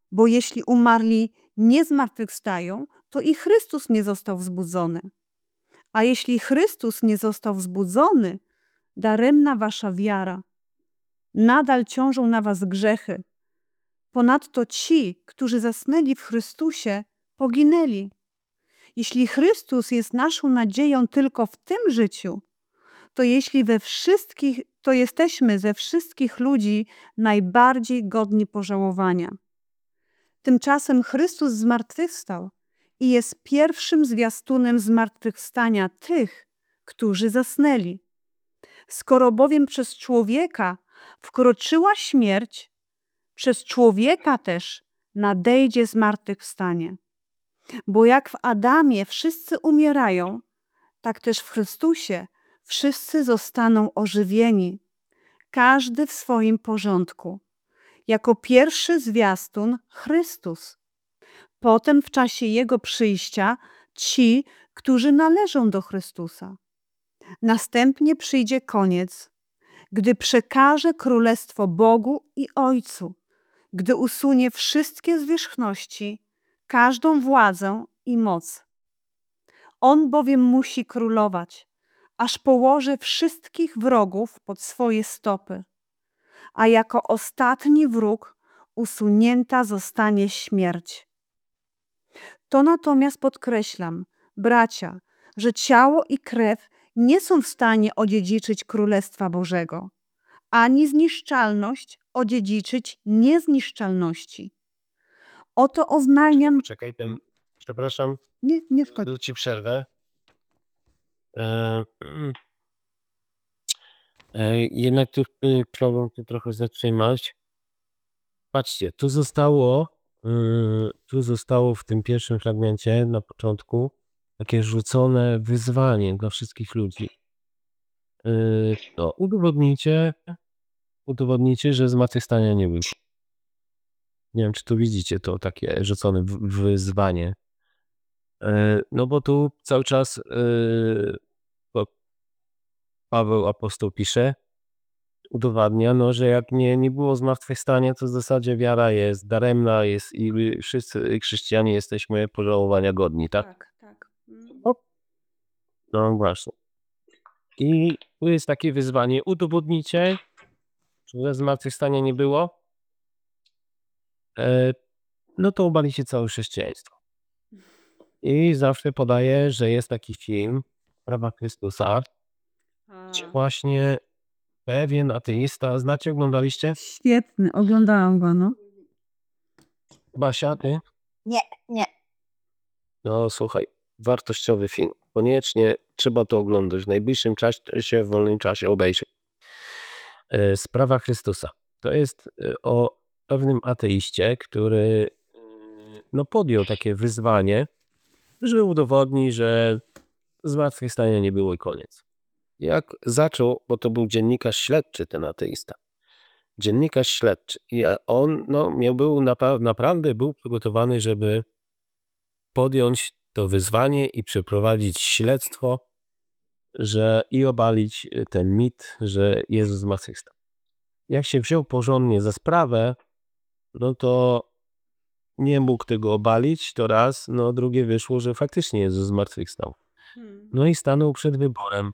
Bo jeśli umarli nie zmartwychwstają, to i Chrystus nie został wzbudzony. A jeśli Chrystus nie został wzbudzony, daremna wasza wiara. Nadal ciążą na was grzechy. Ponadto ci, którzy zasnęli w Chrystusie, poginęli. Jeśli Chrystus jest naszą nadzieją tylko w tym życiu, to jeśli we wszystkich, to jesteśmy ze wszystkich ludzi najbardziej godni pożałowania. Tymczasem Chrystus zmartwychwstał i jest pierwszym zwiastunem zmartwychwstania tych, którzy zasnęli. Skoro bowiem przez człowieka wkroczyła śmierć, przez człowieka też nadejdzie zmartwychwstanie. Bo jak w Adamie wszyscy umierają, tak też w Chrystusie wszyscy zostaną ożywieni, każdy w swoim porządku. Jako pierwszy zwiastun Chrystus. Potem w czasie Jego przyjścia ci, którzy należą do Chrystusa. Następnie przyjdzie koniec, gdy przekaże królestwo Bogu i Ojcu, gdy usunie wszystkie zwierzchności, każdą władzę i moc. On bowiem musi królować, aż położy wszystkich wrogów pod swoje stopy, a jako ostatni wróg usunięta zostanie śmierć. To natomiast podkreślam, bracia, że ciało i krew nie są w stanie odziedziczyć Królestwa Bożego, ani zniszczalność odziedziczyć niezniszczalności. Oto oznajmiam... Czekaj, ten, przepraszam, Nie, nie szkodzi. tu ci przerwę. E, mm. e, jednak tu y, problem tu trochę zatrzymać. Patrzcie, tu zostało, y, tu zostało w tym pierwszym fragmencie na początku takie rzucone wyzwanie dla wszystkich ludzi. Y, no, udowodnijcie, udowodnijcie, że zmartwychwstania nie było. Nie wiem, czy tu widzicie to takie rzucone w- wyzwanie. E, No bo tu cały czas y, bo Paweł apostoł pisze, udowadnia, no, że jak nie, nie było zmartwychwstania, to w zasadzie wiara jest daremna, jest i my wszyscy chrześcijanie jesteśmy pożałowania godni, tak? Tak, tak. No właśnie. I tu jest takie wyzwanie, udowodnijcie, że zmartwychwstania nie było, e, no to obalicie całe chrześcijaństwo. I zawsze podaję, że jest taki film Prawa Chrystusa, gdzie właśnie pewien ateista, znacie, oglądaliście? Świetny, oglądałam go, no. Basia, ty? Nie, nie. No słuchaj, wartościowy film. Koniecznie trzeba to oglądać. W najbliższym czasie, w wolnym czasie obejrzeć. E, Sprawa Chrystusa. To jest e, o pewnym ateiście, który e, no, podjął takie wyzwanie, że udowodni, że zmartwychwstania nie było i koniec. Jak zaczął, bo to był dziennikarz śledczy, ten ateista. Dziennikarz śledczy. I on no, miał, był napa- naprawdę był przygotowany, żeby podjąć to wyzwanie i przeprowadzić śledztwo, że i obalić ten mit, że Jezus zmartwychwstał. Jak się wziął porządnie za sprawę, no to nie mógł tego obalić, to raz, no drugie wyszło, że faktycznie Jezus zmartwychwstał. No i stanął przed wyborem.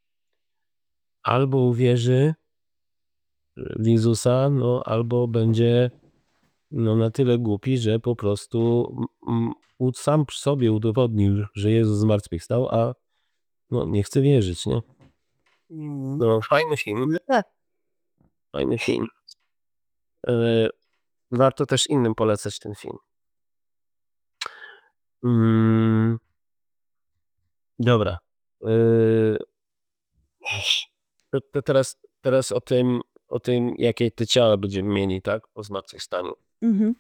Albo uwierzy w Jezusa, no albo będzie no, na tyle głupi, że po prostu mm, mm, sam sobie udowodnił, że Jezus zmartwychwstał, a no, nie chce wierzyć, nie? No, fajny film. Fajny film. E, warto też innym polecać ten film. Mm, dobra. E, to, to teraz, teraz o tym, o tym, jakie te ciała będziemy mieli, tak? Po zmartwychwstaniu. Mhm.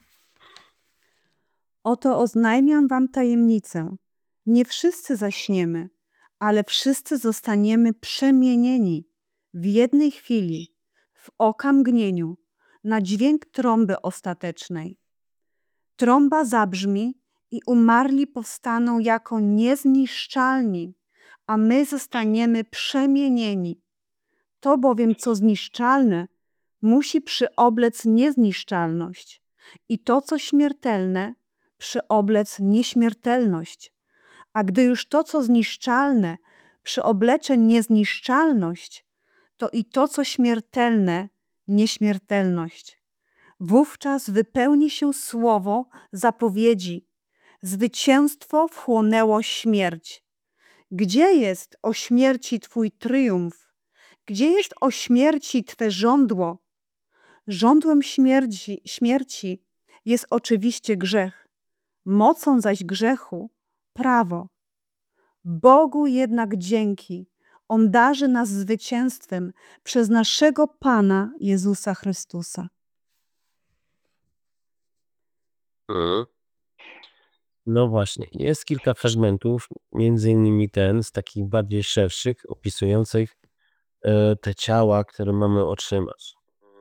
Oto oznajmiam wam tajemnicę. Nie wszyscy zaśniemy, ale wszyscy zostaniemy przemienieni w jednej chwili, w oka mgnieniu, na dźwięk trąby ostatecznej. Trąba zabrzmi i umarli powstaną jako niezniszczalni, a my zostaniemy przemienieni. To bowiem, co zniszczalne, musi przyoblec niezniszczalność, i to, co śmiertelne, przyoblec nieśmiertelność. A gdy już to, co zniszczalne, przyoblecze niezniszczalność, to i to, co śmiertelne, nieśmiertelność. Wówczas wypełni się słowo zapowiedzi. Zwycięstwo wchłonęło śmierć. Gdzie jest o śmierci Twój triumf? Gdzie jest o śmierci Twe żądło? Żądłem śmierci, śmierci jest oczywiście grzech, mocą zaś grzechu prawo. Bogu jednak dzięki, On darzy nas zwycięstwem przez naszego Pana Jezusa Chrystusa. Mhm. No właśnie, jest kilka fragmentów, między innymi ten z takich bardziej szerszych, opisujących e, te ciała, które mamy otrzymać.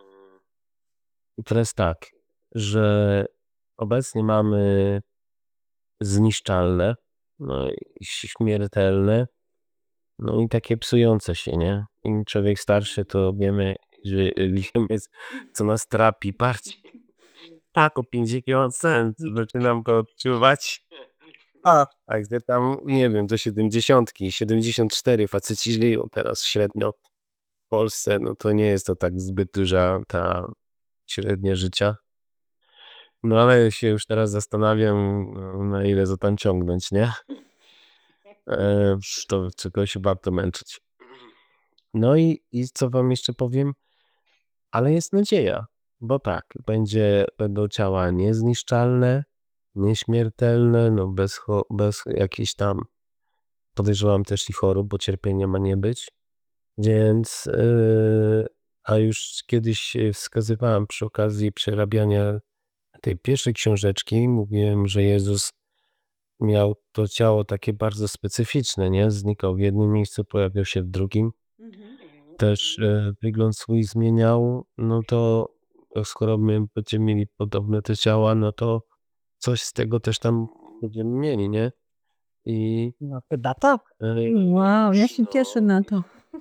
I to jest tak, że obecnie mamy zniszczalne, no i śmiertelne, no i takie psujące się, nie? Im człowiek starszy, to wiemy, że wiemy, co nas trapi. Patrz, tak, o pięćdziesiąt procent zaczynam go odczuwać. A, a gdy tam, nie wiem, do siedemdziesiątki, siedemdziesiąt cztery faceci żyją teraz średnio w Polsce, no to nie jest to tak zbyt duża ta średnia życia. No ale się już teraz zastanawiam, no, na ile to tam ciągnąć, nie? E, to czegoś się warto męczyć. No i, i co wam jeszcze powiem? Ale jest nadzieja, bo tak, będzie, będą ciała niezniszczalne, nieśmiertelne, no bez, cho- bez jakichś tam, podejrzewam też i chorób, bo cierpienia ma nie być. Więc, yy, a już kiedyś yy, wskazywałem przy okazji przerabiania tej pierwszej książeczki, mówiłem, że Jezus miał to ciało takie bardzo specyficzne, nie? Znikał w jednym miejscu, pojawiał się w drugim. Też e, wygląd swój zmieniał, no to e, skoro my będziemy mieli podobne te ciała, no to coś z tego też tam będziemy mieli, nie? I No chyba tak. e, Wow, ja się cieszę na to.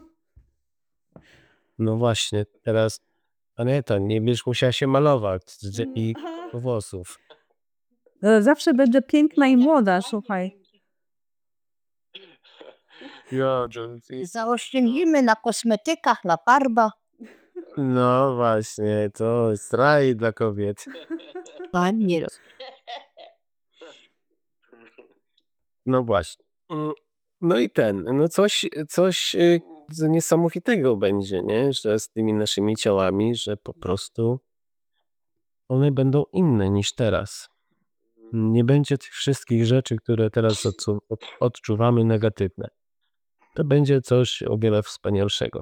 no właśnie, teraz Aneta, nie będziesz musiała się malować z i włosów. E, Zawsze będę piękna i młoda, słuchaj. Ja, to- Zaoszczędzimy na kosmetykach, na farbach. No właśnie, to jest raj dla kobiet. Panie roz- No właśnie. Mm, No i ten, no coś, coś y, z- niesamowitego będzie, nie? Że z tymi naszymi ciałami, że po prostu one będą inne niż teraz. Nie będzie tych wszystkich rzeczy, które teraz odcu- od- odczuwamy negatywne. To będzie coś o wiele wspanialszego.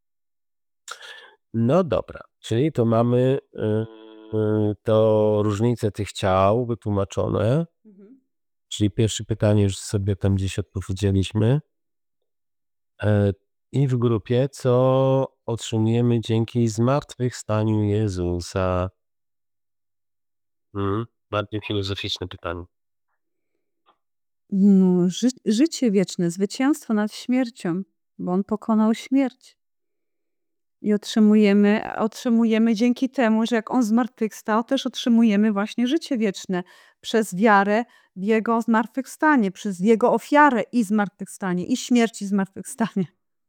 No dobra, czyli to mamy y, y, to różnice tych ciał wytłumaczone. Czyli pierwsze pytanie już sobie tam gdzieś odpowiedzieliśmy. E, I w grupie, co otrzymujemy dzięki zmartwychwstaniu Jezusa? Hmm, bardziej filozoficzne pytanie. No, ży życie wieczne, zwycięstwo nad śmiercią, bo On pokonał śmierć. I otrzymujemy, otrzymujemy dzięki temu, że jak On zmartwychwstał, też otrzymujemy właśnie życie wieczne przez wiarę w Jego zmartwychwstanie, przez Jego ofiarę i zmartwychwstanie, i śmierć i zmartwychwstanie.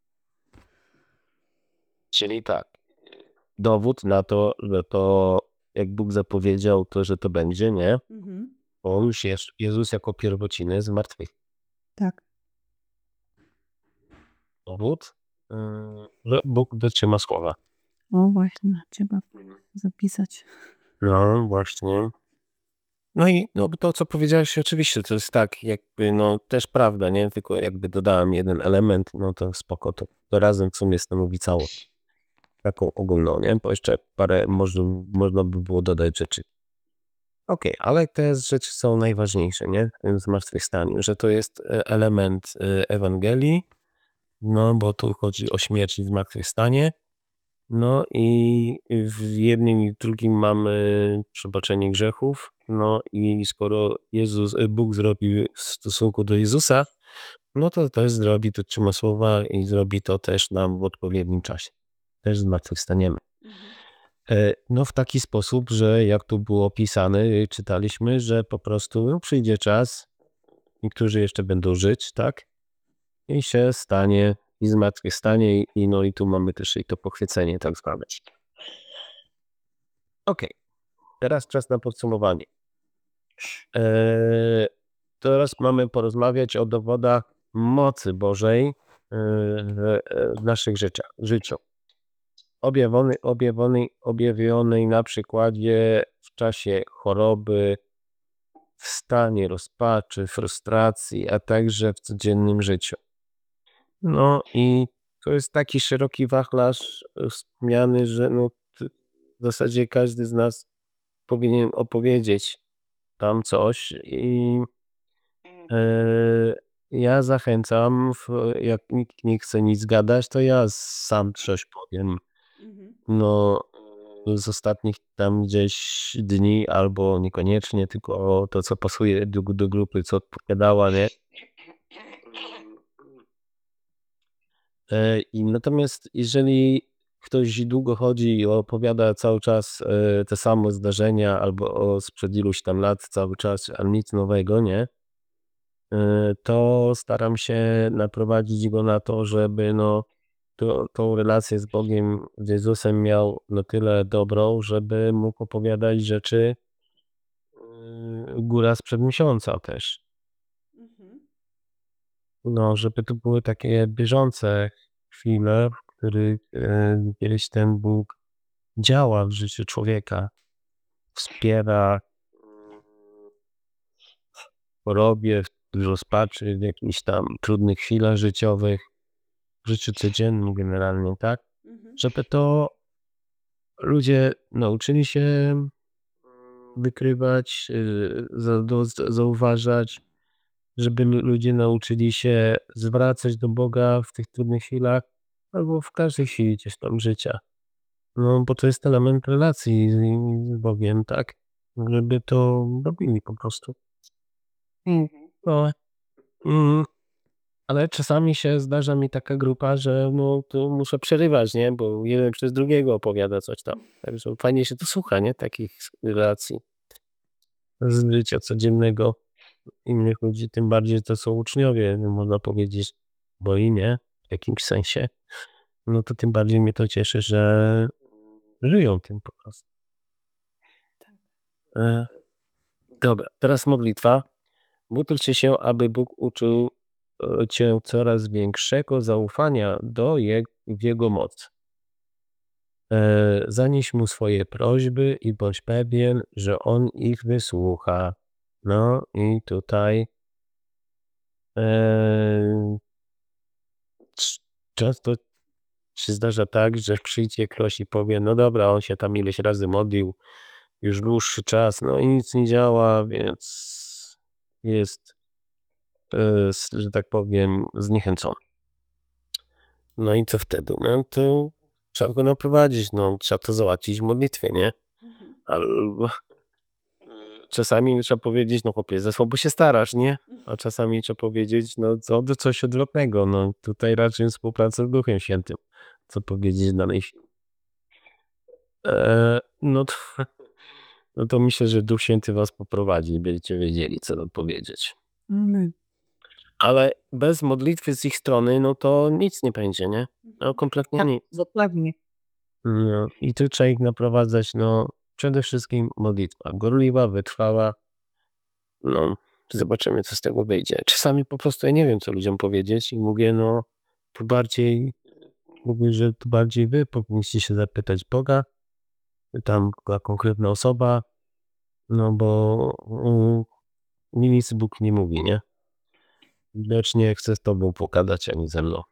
Czyli tak, dowód na to, że to, jak Bóg zapowiedział, to, że to będzie, nie? Bo już jest Jezus jako pierwociny z martwych. Tak. Dowód, yy, że Bóg dotrzyma słowa. O właśnie, trzeba zapisać. No właśnie. No i no, to, co powiedziałeś, oczywiście, to jest tak, jakby, no też prawda, nie? Tylko jakby dodałem jeden element, no to spoko, to, to razem w sumie stanowi całość. Taką ogólną, nie? Bo jeszcze parę można, można by było dodać rzeczy. Okej, ale te rzeczy są najważniejsze, nie? W tym zmartwychwstaniu, że to jest e, element e, Ewangelii, no bo tu chodzi o śmierć i zmartwychwstanie. No i w jednym i w drugim mamy przebaczenie grzechów. No i skoro Jezus, e, Bóg zrobił w stosunku do Jezusa, no to też zrobi, to trzyma słowa i zrobi to też nam w odpowiednim czasie. Też zmartwychwstaniemy. E, No w taki sposób, że jak tu było opisane, y, czytaliśmy, że po prostu no, przyjdzie czas, niektórzy jeszcze będą żyć, tak? I się stanie, i zmartwychwstanie, i, i no i tu mamy też i to pochwycenie tak zwane. Okej, teraz czas na podsumowanie. E, Teraz mamy porozmawiać o dowodach mocy Bożej e, w w naszych życiach, życiu. Objawionej, objawionej, objawionej na przykładzie w czasie choroby, w stanie rozpaczy, frustracji, a także w codziennym życiu. No i to jest taki szeroki wachlarz e, wspomniany, że no, t- w zasadzie każdy z nas powinien opowiedzieć tam coś i e, ja zachęcam, w, jak nikt nie chce nic gadać, to ja sam coś powiem. No, z ostatnich tam gdzieś dni, albo niekoniecznie, tylko to, co pasuje do, do grupy, co odpowiadała, nie? E, I natomiast jeżeli ktoś długo chodzi i opowiada cały czas e, te same zdarzenia, albo o sprzed iluś tam lat cały czas, a nic nowego, nie? E, To staram się naprowadzić go na to, żeby no to, tą relację z Bogiem, z Jezusem miał na tyle dobrą, żeby mógł opowiadać rzeczy yy, góra sprzed miesiąca też. No, żeby to były takie bieżące chwile, w których yy, kiedyś ten Bóg działa w życiu człowieka, wspiera w chorobie, w rozpaczy, w jakichś tam trudnych chwilach życiowych, w życiu codziennym generalnie, tak? Żeby to ludzie nauczyli się wykrywać, yy, za- do- z- zauważać, żeby lu- ludzie nauczyli się zwracać do Boga w tych trudnych chwilach, albo w każdej chwili gdzieś tam życia. No, bo to jest element relacji z, z Bogiem, tak? Żeby to robili po prostu. Mm, No, mm, ale czasami się zdarza mi taka grupa, że no to muszę przerywać, nie? Bo jeden przez drugiego opowiada coś tam. Także fajnie się to słucha, nie? Takich relacji z życia codziennego innych ludzi, tym bardziej to są uczniowie, no, można powiedzieć, bo i nie, w jakimś sensie, no to tym bardziej mnie to cieszy, że żyją tym po prostu. E, dobra, teraz modlitwa. Módlcie się, aby Bóg uczył e, cię coraz większego zaufania do je, w Jego moc. E, zanieś Mu swoje prośby i bądź pewien, że On ich wysłucha. No i tutaj e, c- często się zdarza tak, że przyjdzie ktoś i powie, no dobra, on się tam ileś razy modlił, już dłuższy czas, no i nic nie działa, więc jest, e, s- że tak powiem, zniechęcony. No i co wtedy? No to trzeba go naprowadzić, no trzeba to załatwić w modlitwie, nie? Albo czasami trzeba powiedzieć, no chłopie, za słabo się starasz, nie? A czasami trzeba powiedzieć, no co, coś odwrotnego, no tutaj raczej współpraca z Duchem Świętym, co powiedzieć w danej chwili. E, no to, no to myślę, że Duch Święty was poprowadzi i będziecie wiedzieli, co odpowiedzieć. Amen. Ale bez modlitwy z ich strony, no to nic nie będzie, nie? No kompletnie nic. Dokładnie. No, i tu trzeba ich naprowadzać, no przede wszystkim modlitwa. Gorliwa, wytrwała. No, zobaczymy, co z tego wyjdzie. Czasami po prostu ja nie wiem, co ludziom powiedzieć i mówię, no, tu bardziej, mówię, że tu bardziej wy powinniście się zapytać Boga, tam była konkretna osoba, no bo mm, mi nic Bóg nie mówi, nie? Widocznie chce z tobą pogadać, a nie ze mną.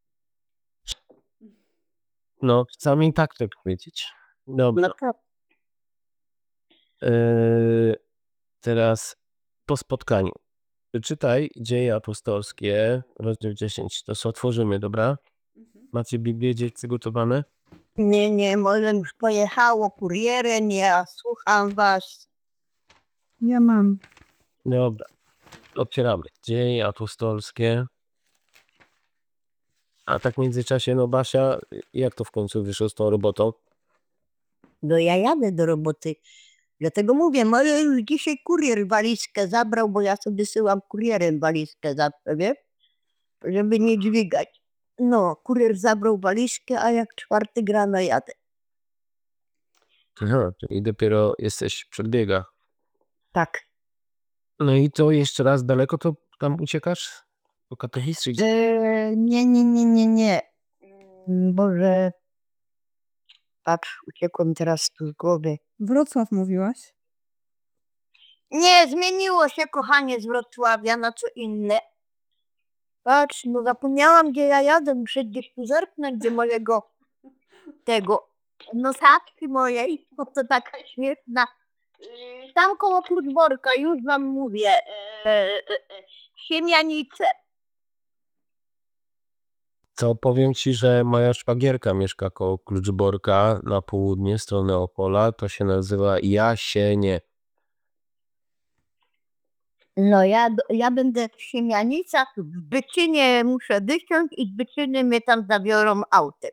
No, czasami tak to powiedzieć. Dobra. Naprawdę. Eee, teraz po spotkaniu. Czytaj Dzieje Apostolskie, rozdział dziesięć. To sobie otworzymy, dobra? Macie Biblię gdzieś przygotowane? Nie, nie, może już pojechało kurierem, ja słucham was. Ja mam. Dobra. Otwieramy. Dzieje Apostolskie. A tak w międzyczasie, no Basia, jak to w końcu wyszło z tą robotą? No ja jadę do roboty. Dlatego mówię, może już dzisiaj kurier walizkę zabrał, bo ja sobie syłam kurierem walizkę zawsze, wiesz? Żeby nie dźwigać. No, kurier zabrał walizkę, a jak czwarty rano jadę. Aha, czyli dopiero jesteś w przedbiegach. Tak. No i to jeszcze raz daleko to tam uciekasz? Do Katowic? czy gdzie? Eee, nie, nie, nie, nie, nie. Mm, Boże, patrz, uciekłem teraz tu z głowy. Wrocław mówiłaś? Nie, zmieniło się, kochanie, z Wrocławia na co inne. Patrz, no zapomniałam, gdzie ja jadę. Muszę gdzieś tu zerknąć, gdzie mojego tego notatki mojej, bo to taka śmieszna. Yy, Tam koło Kluczborka, już wam mówię, e, e, e, Siemianice. Co powiem ci, że moja szwagierka mieszka koło Kluczborka na południe, stronę Opola. To się nazywa Jasienie. No ja, d- ja będę w Siemianicach, w Byczynie muszę wysiąść i z Byczyny mnie tam zabiorą autem.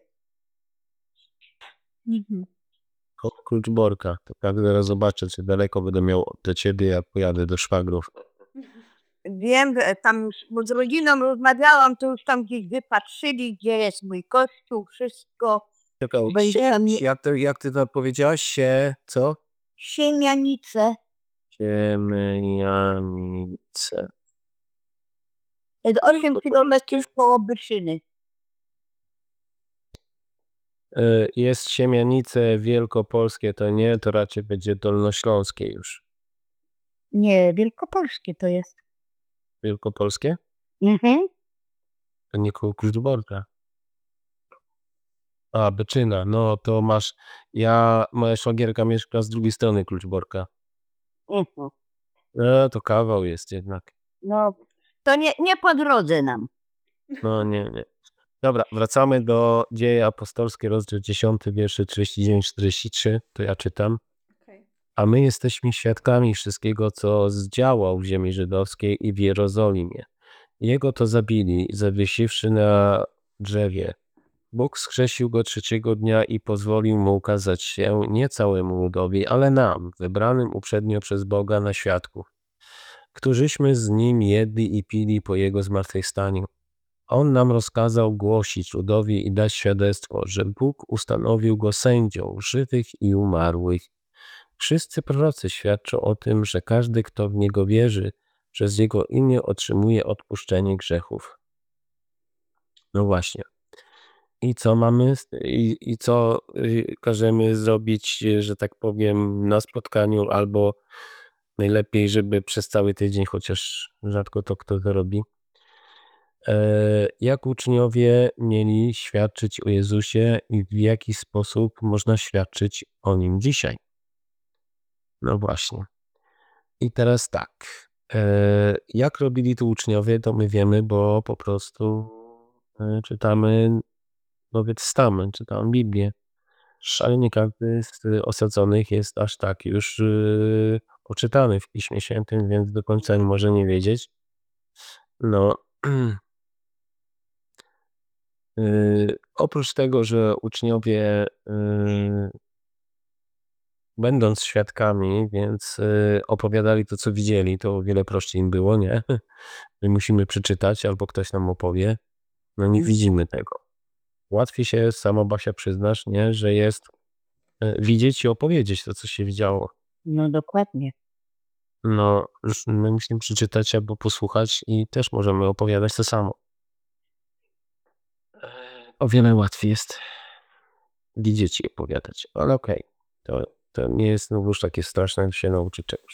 Mhm. Koło Kluczborka. To tak zaraz zobaczę, czy daleko będę miał do ciebie, jak pojadę do szwagrów. Wiem, że tam bo z rodziną rozmawiałam, to już tam gdzieś wypatrzyli, gdzie jest mój kościół, wszystko. Będziemy mieć Jak, to, jak ty to powiedziałaś? Sie... co? Siemianice. Siemianice. Jest osiem kilometrów koło Byszyny. Y, Jest Siemianice Wielkopolskie, to nie, to raczej będzie Dolnośląskie już. Nie, wielkopolskie to jest. Wielkopolskie? Mhm. To nie koło Kluczborka. A, Byczyna, no to masz, ja, moja szwagierka mieszka z drugiej strony Kluczborka. Mhm. No to kawał jest jednak. No, to nie, nie po drodze nam. No nie, nie. Dobra, wracamy do Dzieje Apostolskie, rozdział dziesiąty, wiersze trzydzieści dziewięć czterdzieści trzy, to ja czytam. A my jesteśmy świadkami wszystkiego, co zdziałał w ziemi żydowskiej i w Jerozolimie. Jego to zabili, zawiesiwszy na drzewie. Bóg skrzesił go trzeciego dnia i pozwolił mu ukazać się nie całemu ludowi, ale nam, wybranym uprzednio przez Boga na świadków, którzyśmy z nim jedli i pili po jego zmartwychwstaniu. On nam rozkazał głosić ludowi i dać świadectwo, że Bóg ustanowił go sędzią żywych i umarłych. Wszyscy prorocy świadczą o tym, że każdy, kto w niego wierzy, przez jego imię otrzymuje odpuszczenie grzechów. No właśnie. I co mamy, i, i co y, każemy zrobić, y, że tak powiem, na spotkaniu, albo najlepiej, żeby przez cały tydzień, chociaż rzadko to kto to robi. E, jak uczniowie mieli świadczyć o Jezusie i w jaki sposób można świadczyć o Nim dzisiaj? No właśnie. I teraz tak. E, jak robili to uczniowie, to my wiemy, bo po prostu e, czytamy Nowy Testament, czytamy Biblię. Ale nie każdy z osadzonych jest aż tak już yy, oczytany w Piśmie Świętym, więc do końca może nie wiedzieć. No. Yy, oprócz tego, że uczniowie yy, będąc świadkami, więc yy, opowiadali to, co widzieli, to o wiele prościej im było, nie? My musimy przeczytać albo ktoś nam opowie. No nie widzimy tego. Łatwiej się, sama Basia przyznasz, nie? Że jest yy, widzieć i opowiedzieć to, co się widziało. No dokładnie. No, już my musimy przeczytać albo posłuchać i też możemy opowiadać to samo. O wiele łatwiej jest widzieć i opowiadać, ale okej, to, to nie jest znowu już takie straszne, że się nauczyć czegoś.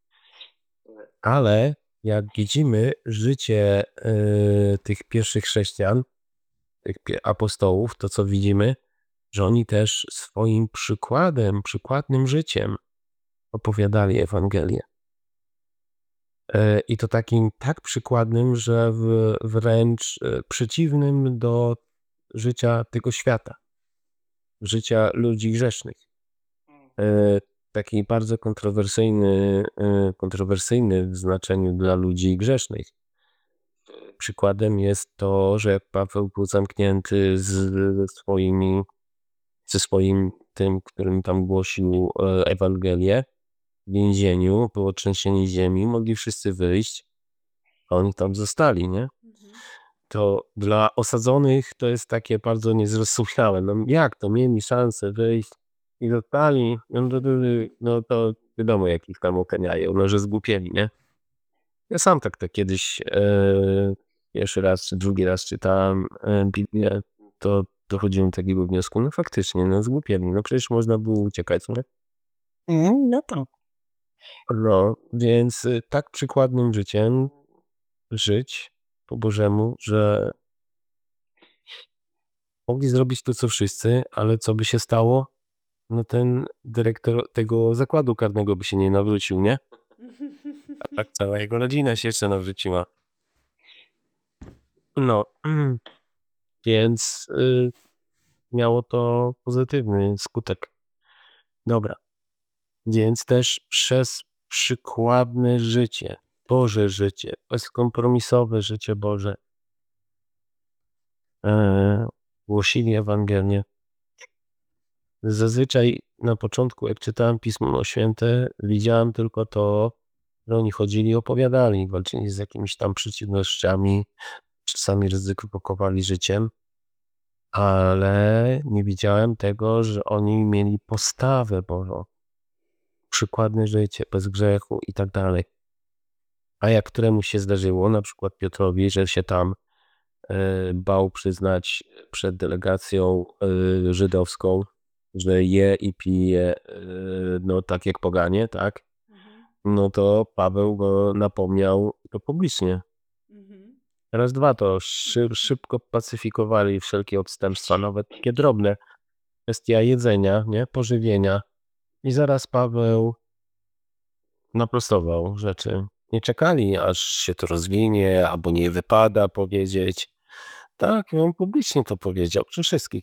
Ale jak widzimy życie y, tych pierwszych chrześcijan, tych pie- apostołów, to co widzimy, że oni też swoim przykładem, przykładnym życiem opowiadali Ewangelię. I to takim tak przykładnym, że w, wręcz e, przeciwnym do życia tego świata, życia ludzi grzesznych. E, Taki bardzo kontrowersyjny, e, kontrowersyjny w znaczeniu dla ludzi grzesznych. Przykładem jest to, że Paweł był zamknięty z swoimi, ze swoim tym, którym tam głosił e, Ewangelię w więzieniu, było trzęsienie ziemi, mogli wszyscy wyjść, a oni tam zostali, nie? To dla osadzonych to jest takie bardzo niezrozumiałe. No jak to mieli szansę wyjść i zostali, no to, no to wiadomo jak ich tam okaniają, no że zgłupieli, nie? Ja sam tak to kiedyś e, pierwszy raz czy drugi raz czytałem e, Biblię, to dochodziłem do takiego wniosku, no faktycznie, no zgłupieli, no przecież można było uciekać, nie? Mm, no tak. No, więc y, tak przykładnym życiem żyć po Bożemu, że mogli zrobić to, co wszyscy, ale co by się stało? No ten dyrektor tego zakładu karnego by się nie nawrócił, nie? A tak cała jego rodzina się jeszcze nawróciła. No, więc y, miało to pozytywny skutek. Dobra, więc też przez przykładne życie, Boże życie, bezkompromisowe życie Boże, e, głosili Ewangelię. Zazwyczaj na początku, jak czytałem Pismo Święte, widziałem tylko to, że oni chodzili i opowiadali, walczyli z jakimiś tam przeciwnościami, czasami ryzykowali życiem, ale nie widziałem tego, że oni mieli postawę Bożą, przykładne życie, bez grzechu i tak dalej. A jak któremuś się zdarzyło, na przykład Piotrowi, że się tam e, bał przyznać przed delegacją e, żydowską, że je i pije, e, no tak jak poganie, tak? No to Paweł go napomniał to publicznie. Raz, dwa to szy, szybko pacyfikowali wszelkie odstępstwa, nawet takie drobne. Kwestia jedzenia, nie? Pożywienia. I zaraz Paweł naprostował rzeczy. Nie czekali, aż się to rozwinie, albo nie wypada powiedzieć. Tak, on publicznie to powiedział przy wszystkich.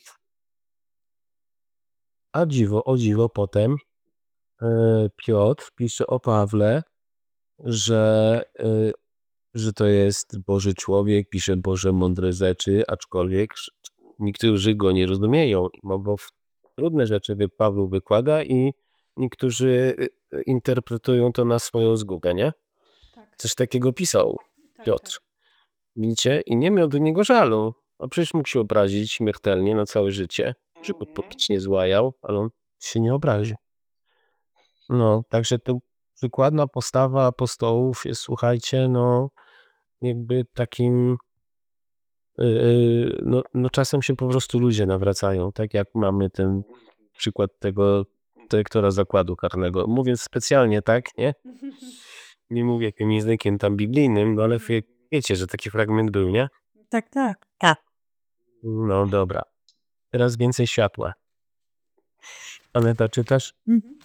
A dziwo, o dziwo potem e, Piotr pisze o Pawle, że, e, że to jest Boży człowiek, pisze Boże mądre rzeczy, aczkolwiek niektórzy go nie rozumieją, bo w trudne rzeczy wy- Paweł wykłada i niektórzy e, interpretują to na swoją zgubę, nie? Tak, Coś takiego pisał tak, Piotr. Widzicie? I nie miał do niego żalu. A przecież mógł się obrazić śmiertelnie na całe życie. Czy Mhm. popić nie złajał, ale on się nie obrazi. No, także to przykładna postawa apostołów jest, słuchajcie, no jakby takim, yy, no, no czasem się po prostu ludzie nawracają, tak jak mamy ten przykład tego dyrektora zakładu karnego. Mówiąc specjalnie, tak, nie? Nie mówię jakim językiem tam biblijnym, no ale wie, wiecie, że taki fragment był, nie? Tak, tak. Tak. No dobra. Teraz więcej światła. Aneta, czytasz? Mhm.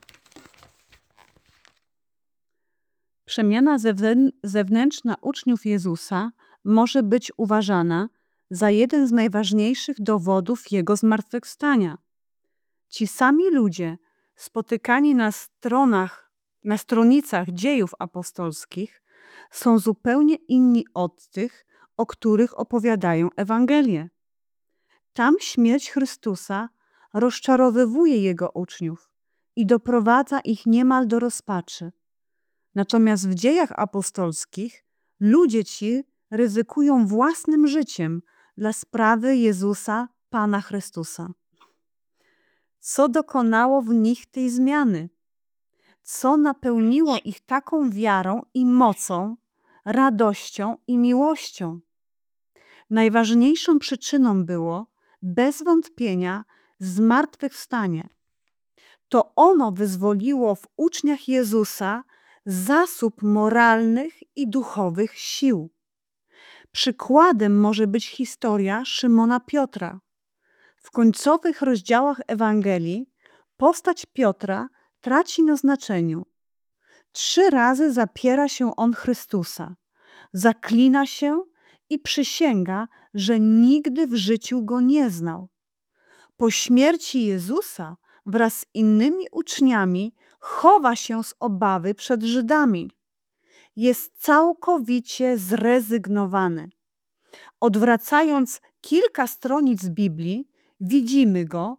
Przemiana zewn- zewnętrzna uczniów Jezusa może być uważana za jeden z najważniejszych dowodów Jego zmartwychwstania. Ci sami ludzie, spotykani na stronach, na stronicach dziejów apostolskich, są zupełnie inni od tych, o których opowiadają Ewangelie. Tam śmierć Chrystusa rozczarowywuje Jego uczniów i doprowadza ich niemal do rozpaczy. Natomiast w dziejach apostolskich ludzie ci ryzykują własnym życiem dla sprawy Jezusa, Pana Chrystusa. Co dokonało w nich tej zmiany? Co napełniło ich taką wiarą i mocą, radością i miłością? Najważniejszą przyczyną było, bez wątpienia, zmartwychwstanie. To ono wyzwoliło w uczniach Jezusa zasób moralnych i duchowych sił. Przykładem może być historia Szymona Piotra. W końcowych rozdziałach Ewangelii postać Piotra traci na znaczeniu. Trzy razy zapiera się on Chrystusa, zaklina się i przysięga, że nigdy w życiu go nie znał. Po śmierci Jezusa wraz z innymi uczniami chowa się z obawy przed Żydami. Jest całkowicie zrezygnowany. Odwracając kilka stronic Biblii, widzimy go,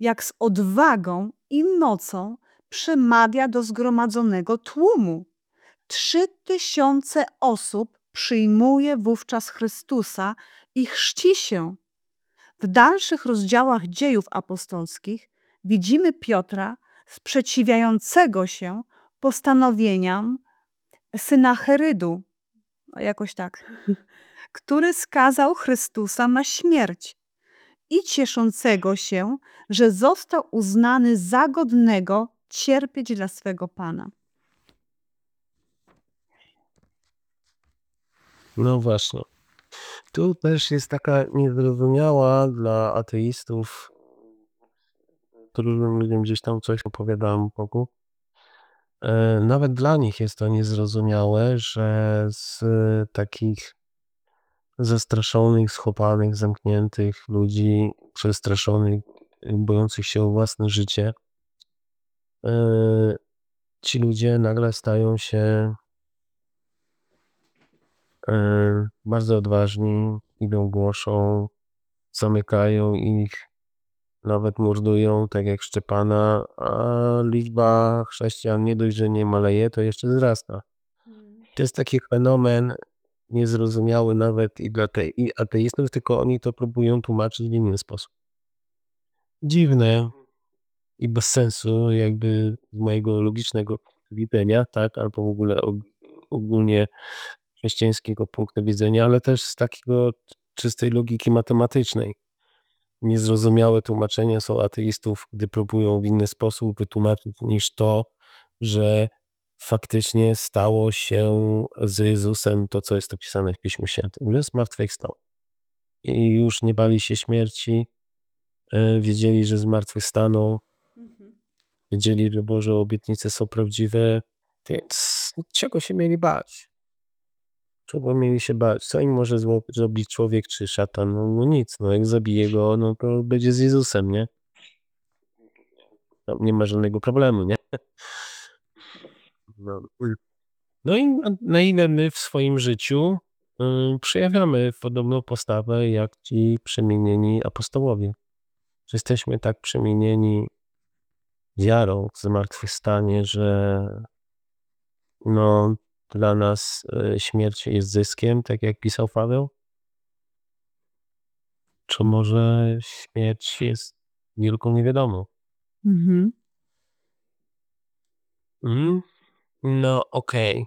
jak z odwagą i mocą przemawia do zgromadzonego tłumu. Trzy tysiące osób przyjmuje wówczas Chrystusa i chrzci się. W dalszych rozdziałach dziejów apostolskich widzimy Piotra sprzeciwiającego się postanowieniom Synacherydu, jakoś tak, który skazał Chrystusa na śmierć i cieszącego się, że został uznany za godnego cierpieć dla swego Pana. No właśnie. Tu też jest taka niezrozumiała dla ateistów, którym ludziom gdzieś tam coś opowiadałem o Bogu. E, nawet dla nich jest to niezrozumiałe, że z takich zastraszonych, schowanych, zamkniętych ludzi, przestraszonych, bojących się o własne życie, e, ci ludzie nagle stają się e, bardzo odważni, idą, głoszą, zamykają ich, nawet mordują, tak jak Szczepana, a liczba chrześcijan nie dość, że nie maleje, to jeszcze wzrasta. To jest taki fenomen niezrozumiały nawet i dla te, i ateistów, tylko oni to próbują tłumaczyć w inny sposób. Dziwne i bez sensu, jakby z mojego logicznego widzenia, tak, albo w ogóle og ogólnie chrześcijańskiego punktu widzenia, ale też z takiego czystej logiki matematycznej. Niezrozumiałe tłumaczenia są ateistów, gdy próbują w inny sposób wytłumaczyć niż to, że faktycznie stało się z Jezusem to, co jest opisane w Piśmie Świętym, że zmartwychwstał. I już nie bali się śmierci, e, wiedzieli, że zmartwychwstaną, wiedzieli, że Boże obietnice są prawdziwe, więc czego się mieli bać? Czego mieli się bać? Co im może zło- zrobić człowiek czy szatan? No, no nic, no jak zabije go, no to będzie z Jezusem, nie? Tam nie ma żadnego problemu, nie? No, mm. no i na- na ile my w swoim życiu y, przejawiamy podobną postawę jak ci przemienieni apostołowie. Że jesteśmy tak przemienieni wiarą w zmartwychwstanie, że no, dla nas y, śmierć jest zyskiem, tak jak pisał Paweł? Czy może śmierć jest wielką niewiadomą? Mhm. Mm? No okej.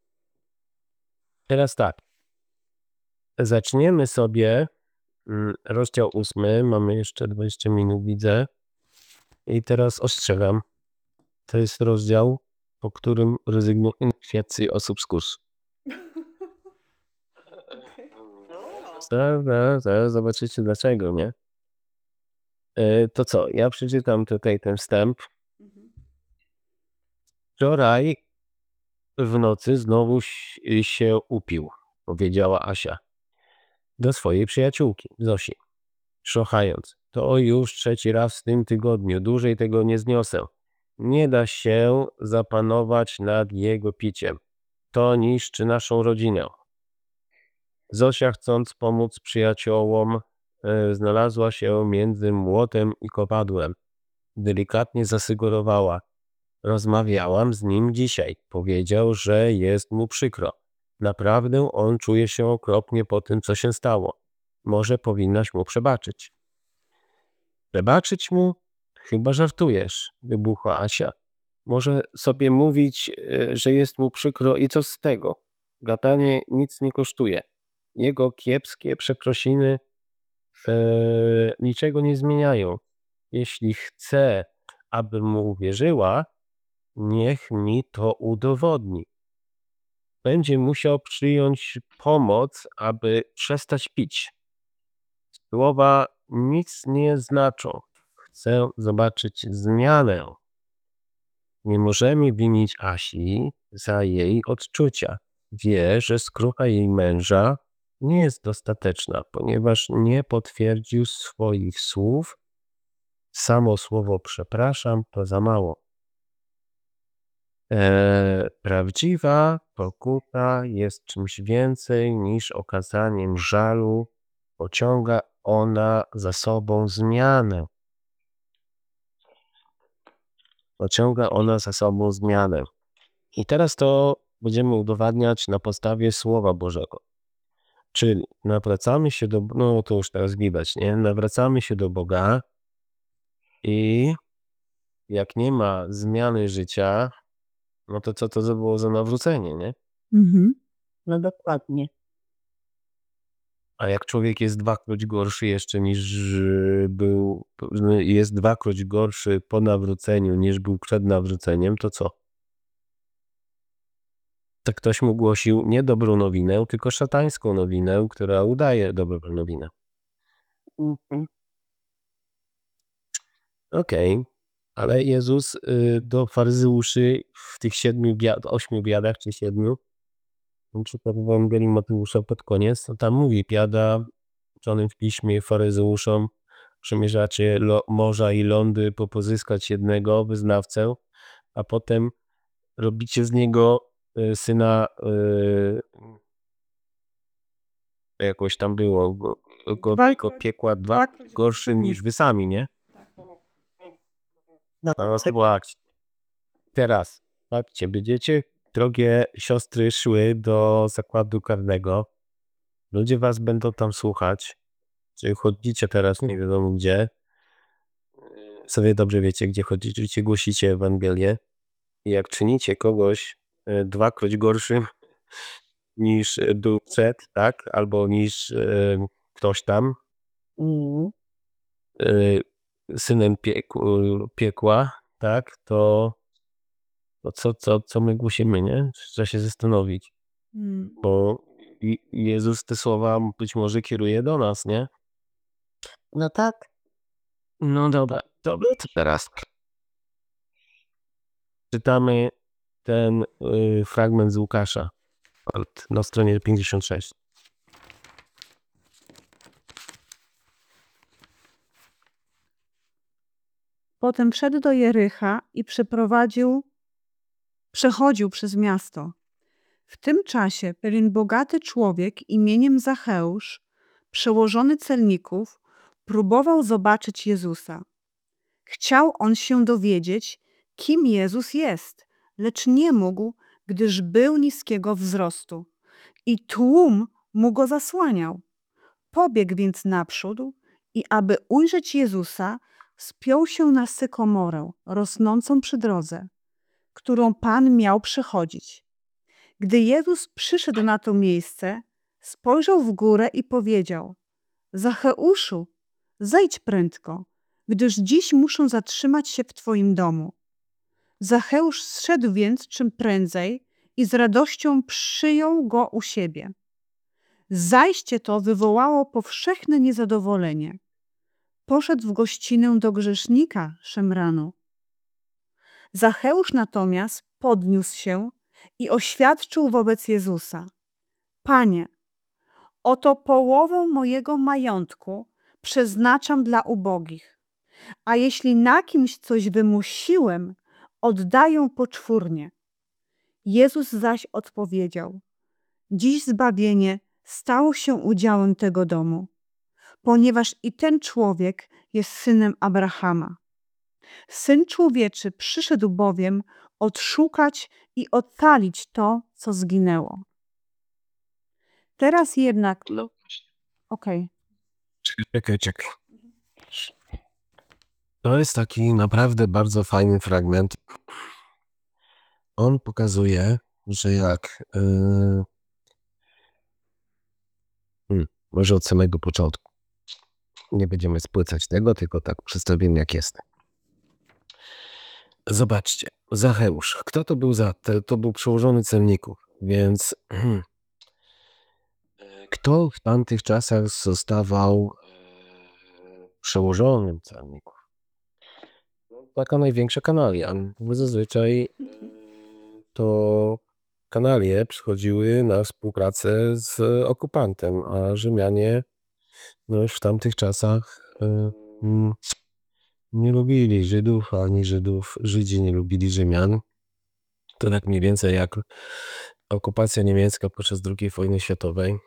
Teraz tak. Zaczniemy sobie mm, rozdział ósmy. Mamy jeszcze dwadzieścia minut, widzę. I teraz ostrzegam. To jest rozdział, po którym rezygnują więcej osób z kursu. Zaraz, zaraz, zaraz zobaczycie dlaczego, nie? E, To co? Ja przeczytam tutaj ten wstęp. Wczoraj w nocy znowu ś- się upił, powiedziała Asia do swojej przyjaciółki Zosi, szlochając. To już trzeci raz w tym tygodniu, dłużej tego nie zniosę. Nie da się zapanować nad jego piciem. To niszczy naszą rodzinę. Zosia, chcąc pomóc przyjaciołom, e, znalazła się między młotem i kowadłem. Delikatnie zasygnowała. Rozmawiałam z nim dzisiaj. Powiedział, że jest mu przykro. Naprawdę on czuje się okropnie po tym, co się stało. Może powinnaś mu przebaczyć. Przebaczyć mu? Chyba żartujesz, wybuchła Asia. Może sobie mówić, e, że jest mu przykro i co z tego? Gadanie nic nie kosztuje. Jego kiepskie przeprosiny e, niczego nie zmieniają. Jeśli chce, abym mu uwierzyła, niech mi to udowodni. Będzie musiał przyjąć pomoc, aby przestać pić. Słowa nic nie znaczą. Chcę zobaczyć zmianę. Nie możemy winić Asi za jej odczucia. Wie, że skrucha jej męża nie jest dostateczna, ponieważ nie potwierdził swoich słów. Samo słowo przepraszam to za mało. E, prawdziwa pokuta jest czymś więcej niż okazaniem żalu. Pociąga ona za sobą zmianę. pociąga ona za sobą zmianę. I teraz to będziemy udowadniać na podstawie Słowa Bożego. Czyli nawracamy się do, no to już teraz widać, nie? Nawracamy się do Boga i jak nie ma zmiany życia, no to co to za było za nawrócenie, nie? Mhm. No dokładnie. A jak człowiek jest dwakroć gorszy jeszcze niż y, był, jest dwakroć gorszy po nawróceniu niż był przed nawróceniem, to co? To ktoś mu głosił nie dobrą nowinę, tylko szatańską nowinę, która udaje dobrą nowinę. Mhm. Okej, ale Jezus y, do faryzeuszy w tych siedmiu, bia- ośmiu biadach czy siedmiu, czytam w Ewangelii Mateusza pod koniec, no tam mówi, biada uczonym w piśmie faryzeuszom, przemierzacie lo, morza i lądy po pozyskać jednego wyznawcę, a potem robicie z niego y, syna y, jakoś tam było, go, go, go piekła dwa gorszym niż wy sami, nie? No, No, zobaczcie. Teraz, patrzcie, będziecie, drogie siostry, szły do zakładu karnego. Ludzie was będą tam słuchać. Czyli chodzicie teraz nie wiadomo gdzie. Sobie dobrze wiecie, gdzie chodzicie, głosicie Ewangelię. I jak czynicie kogoś y, dwakroć gorszym niż y, był przed, tak? Albo niż y, ktoś tam, Mhm. y, synem piekł, piekła, tak? To, to co, co, co my głosimy, nie? Trzeba się zastanowić. Mm. Bo I- Jezus te słowa być może kieruje do nas, nie? No tak. No dobra, dobra, to teraz czytamy ten y, fragment z Łukasza od- na stronie pięćdziesiąt sześć. Potem wszedł do Jericha i przeprowadził, przechodził przez miasto. W tym czasie pewien bogaty człowiek imieniem Zacheusz, przełożony celników, próbował zobaczyć Jezusa. Chciał on się dowiedzieć, kim Jezus jest, lecz nie mógł, gdyż był niskiego wzrostu i tłum mu go zasłaniał. Pobiegł więc naprzód i aby ujrzeć Jezusa, spiął się na sykomorę rosnącą przy drodze, którą Pan miał przechodzić. Gdy Jezus przyszedł na to miejsce, spojrzał w górę i powiedział: Zacheuszu, zejdź prędko, gdyż dziś muszę zatrzymać się w Twoim domu. Zacheusz zszedł więc czym prędzej i z radością przyjął go u siebie. Zajście to wywołało powszechne niezadowolenie. Poszedł w gościnę do grzesznika Szemranu. Zacheusz natomiast podniósł się i oświadczył wobec Jezusa: Panie, oto połowę mojego majątku przeznaczam dla ubogich, a jeśli na kimś coś wymusiłem, oddaję poczwórnie. Jezus zaś odpowiedział: Dziś zbawienie stało się udziałem tego domu, ponieważ i ten człowiek jest synem Abrahama. Syn Człowieczy przyszedł bowiem odszukać i ocalić to, co zginęło. Teraz jednak... No. Okej. Czekaj, czekaj. To jest taki naprawdę bardzo fajny fragment. On pokazuje, że jak... Yy... Hmm, może od samego początku. Nie będziemy spłycać tego, tylko tak przedstawimy jak jest. Zobaczcie, Zacheusz. Kto to był za... To był przełożony celników, więc... Hmm, kto w tamtych czasach zostawał e, przełożonym celników? Taka największa kanalia. Bo zazwyczaj e, to kanalie przychodziły na współpracę z okupantem, a Rzymianie no już w tamtych czasach e, mm, nie lubili Żydów, ani Żydów, Żydzi nie lubili Rzymian. To tak mniej więcej jak okupacja niemiecka podczas drugiej wojny światowej.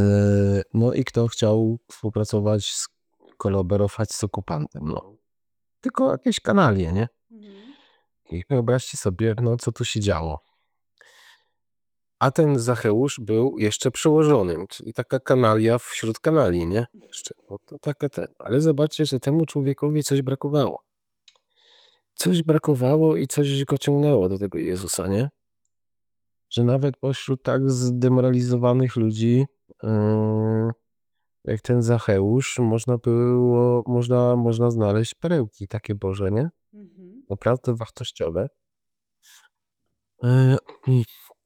No i kto chciał współpracować, z, kolaborować z okupantem. No. tylko jakieś kanalie, nie? I wyobraźcie sobie, no co tu się działo. A ten Zacheusz był jeszcze przełożonym, czyli taka kanalia wśród kanali, nie? Jeszcze, no to taka ten. Ale zobaczcie, że temu człowiekowi coś brakowało. Coś brakowało i coś go ciągnęło do tego Jezusa, nie? Że nawet pośród tak zdemoralizowanych ludzi, yy, jak ten Zacheusz, można było, można, można znaleźć perełki takie Boże, nie? Naprawdę wartościowe. Yy, i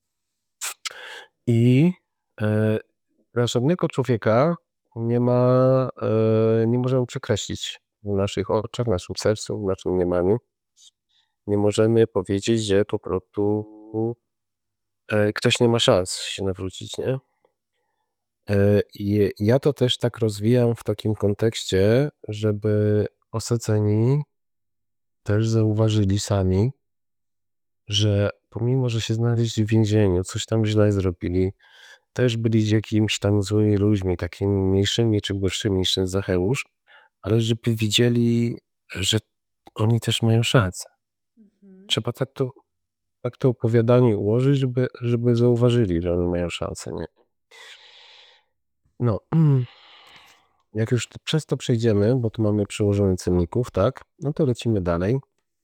i e, dla żadnego człowieka nie ma, e, nie możemy przekreślić w naszych oczach, w naszym sercu, w naszym mniemaniu. Nie możemy powiedzieć, że po prostu e, ktoś nie ma szans się nawrócić, nie? E, I ja to też tak rozwijam w takim kontekście, żeby osadzeni też zauważyli sami, że pomimo, że się znaleźli w więzieniu, coś tam źle zrobili, też byli jakimiś tam złymi ludźmi, takimi mniejszymi czy gorszymi niż ten Zacheusz, ale żeby widzieli, że oni też mają szansę. Trzeba tak to, tak to opowiadanie ułożyć, żeby, żeby zauważyli, że oni mają szansę, nie? No, jak już przez to przejdziemy, bo tu mamy przełożony cenników, tak? No to lecimy dalej.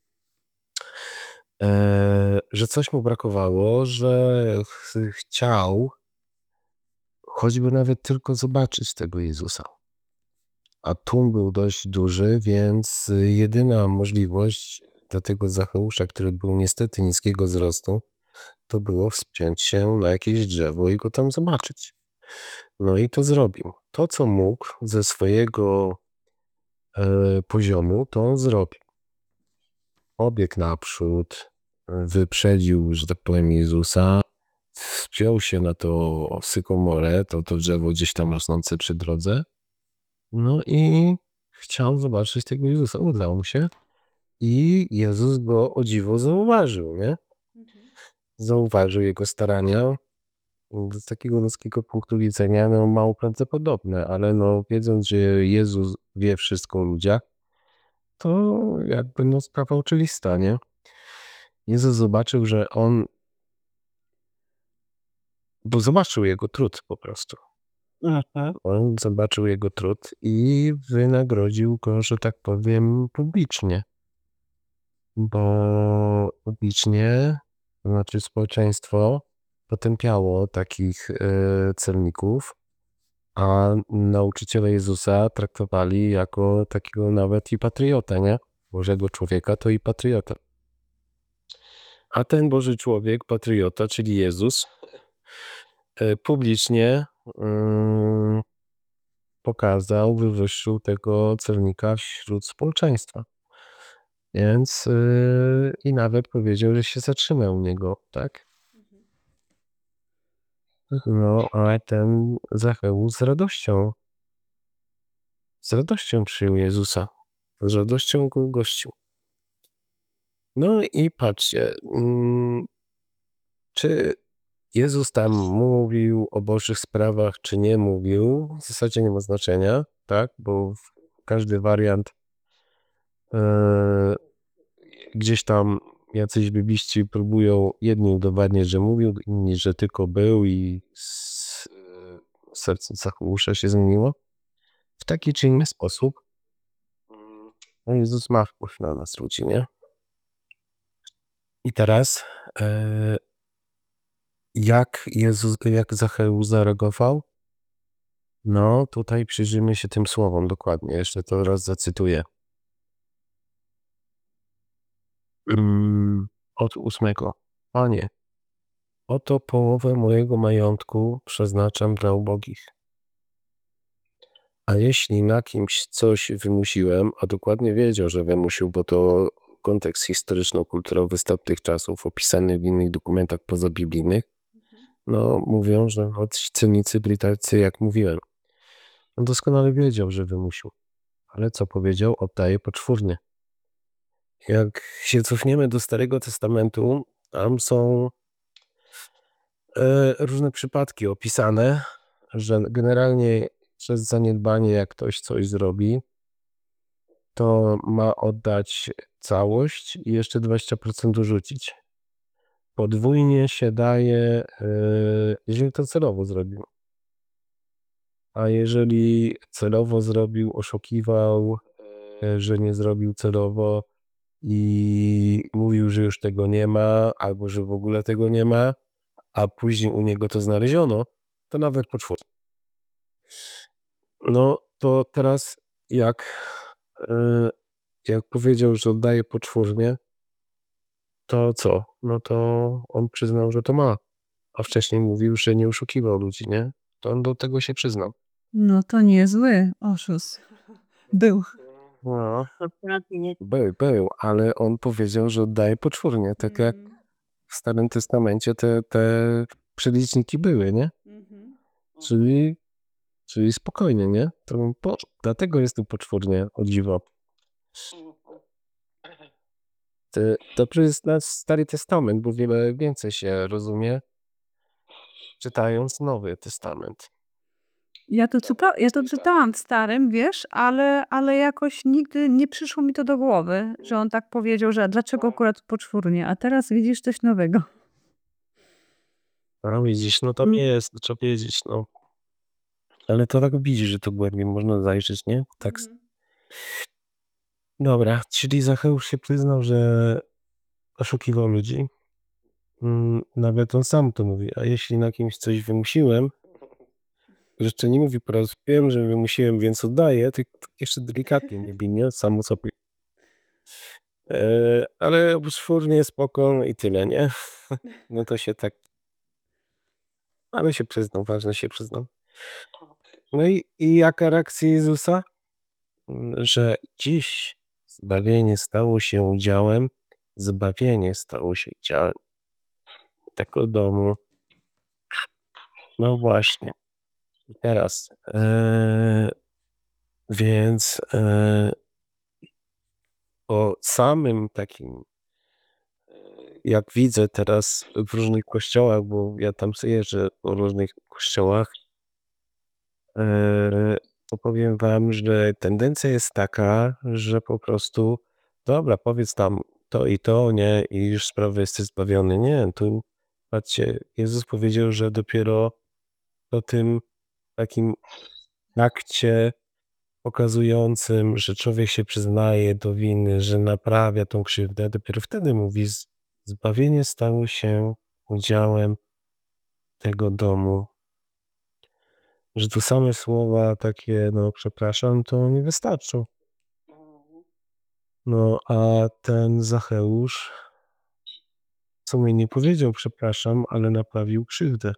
Eee, że coś mu brakowało, że ch chciał choćby nawet tylko zobaczyć tego Jezusa. A tłum był dość duży, więc jedyna możliwość dla tego Zacheusza, który był niestety niskiego wzrostu, to było wspiąć się na jakieś drzewo i go tam zobaczyć. No i to zrobił. To, co mógł ze swojego e, poziomu, to on zrobił. Obiegł naprzód, wyprzedził, że tak powiem, Jezusa, wspiął się na to sykomorę, to, to drzewo gdzieś tam rosnące przy drodze. No i chciał zobaczyć tego Jezusa. Udało mu się. I Jezus go o dziwo zauważył, nie? Zauważył jego starania. Z takiego ludzkiego punktu widzenia, no mało prawdopodobne, ale no wiedząc, że Jezus wie wszystko o ludziach, to jakby no sprawa oczywista, nie? Jezus zobaczył, że on, bo zobaczył jego trud po prostu. On zobaczył jego trud i wynagrodził go, że tak powiem, publicznie. Bo publicznie, to znaczy społeczeństwo potępiało takich e, celników, a nauczyciele Jezusa traktowali jako takiego nawet i patriotę, nie? Bożego człowieka to i patriota. A ten Boży człowiek, patriota, czyli Jezus, e, publicznie mm, pokazał, wywyższył tego celnika wśród społeczeństwa. Więc yy, i nawet powiedział, że się zatrzymał u niego, tak? No, ale ten Zacheusz z radością, z radością przyjął Jezusa. Z radością go gościł. No i patrzcie, mm, czy Jezus tam mówił o Bożych sprawach, czy nie mówił, w zasadzie nie ma znaczenia, tak? Bo każdy wariant yy, gdzieś tam jacyś bibliści próbują jedni udowadniać, że mówił, inni, że tylko był i s- serce Zacheusza się zmieniło. W taki czy inny sposób no Jezus ma wpływ na nas ludzi, nie? I teraz e, jak Jezus, jak Zacheusz zareagował? No tutaj przyjrzyjmy się tym słowom dokładnie. Jeszcze to raz zacytuję. Mm, od ósmego. Panie, oto połowę mojego majątku przeznaczam dla ubogich. A jeśli na kimś coś wymusiłem, a dokładnie wiedział, że wymusił, bo to kontekst historyczno-kulturowy z tamtych czasów, opisany w innych dokumentach pozabiblijnych, no mówią, że ci celnicy byli tacy, jak mówiłem. On doskonale wiedział, że wymusił. Ale co powiedział? Oddaje poczwórnie. Jak się cofniemy do Starego Testamentu, tam są e, różne przypadki opisane, że generalnie przez zaniedbanie, jak ktoś coś zrobi, to ma oddać całość i jeszcze dwadzieścia procent dorzucić. Podwójnie się daje, yy, jeżeli to celowo zrobił. A jeżeli celowo zrobił, oszukiwał, yy, że nie zrobił celowo i mówił, że już tego nie ma, albo że w ogóle tego nie ma, a później u niego to znaleziono, to nawet poczwórnie. No to teraz jak, yy, jak powiedział, że oddaje poczwórnie, to co? No to on przyznał, że to ma. A wcześniej mówił, że nie oszukiwał ludzi, nie? To on do tego się przyznał. No to niezły oszust. Był. No, Akurat nie. był, był, ale on powiedział, że oddaje poczwórnie. Tak jak w Starym Testamencie te, te przeliczniki były, nie? Czyli, czyli spokojnie, nie? To po, dlatego jest tu poczwórnie, o dziwo. To, to jest nasz Stary Testament, bo wiele więcej się rozumie, czytając Nowy Testament. Ja to, czyta, ja to czytałam w starym, wiesz, ale, ale jakoś nigdy nie przyszło mi to do głowy, że on tak powiedział, że dlaczego akurat poczwórnie, a teraz widzisz coś nowego. No widzisz, no tam jest, to trzeba wiedzieć, no. Ale to tak widzisz, że to głębiej można zajrzeć, nie? Tak. Mhm. Dobra, czyli Zacheusz się przyznał, że oszukiwał ludzi. Mm, nawet on sam to mówi, a jeśli na kimś coś wymusiłem, jeszcze nie mówi po raz wiem, że wymusiłem, więc oddaję, tylko jeszcze delikatnie nie bij, nie? Samo sobie. E, ale poczwórnie, spoko i tyle, nie? No to się tak... Ale się przyznał, ważne się przyznał. No i, i jaka reakcja Jezusa? Mm, Że dziś zbawienie stało się udziałem, zbawienie stało się udziałem tego domu. No właśnie. I teraz, e, więc e, o samym takim, e, jak widzę teraz w różnych kościołach, bo ja tam sobie jeżdżę po różnych kościołach, e, to powiem wam, że tendencja jest taka, że po prostu dobra, powiedz tam to i to, nie, i już sprawy jesteś zbawiony. Nie, tu patrzcie, Jezus powiedział, że dopiero po tym takim akcie pokazującym, że człowiek się przyznaje do winy, że naprawia tą krzywdę, dopiero wtedy mówi, z- zbawienie stało się udziałem tego domu. Że tu same słowa takie, no przepraszam, to nie wystarczą. No a ten Zacheusz w sumie nie powiedział przepraszam, ale naprawił krzywdę.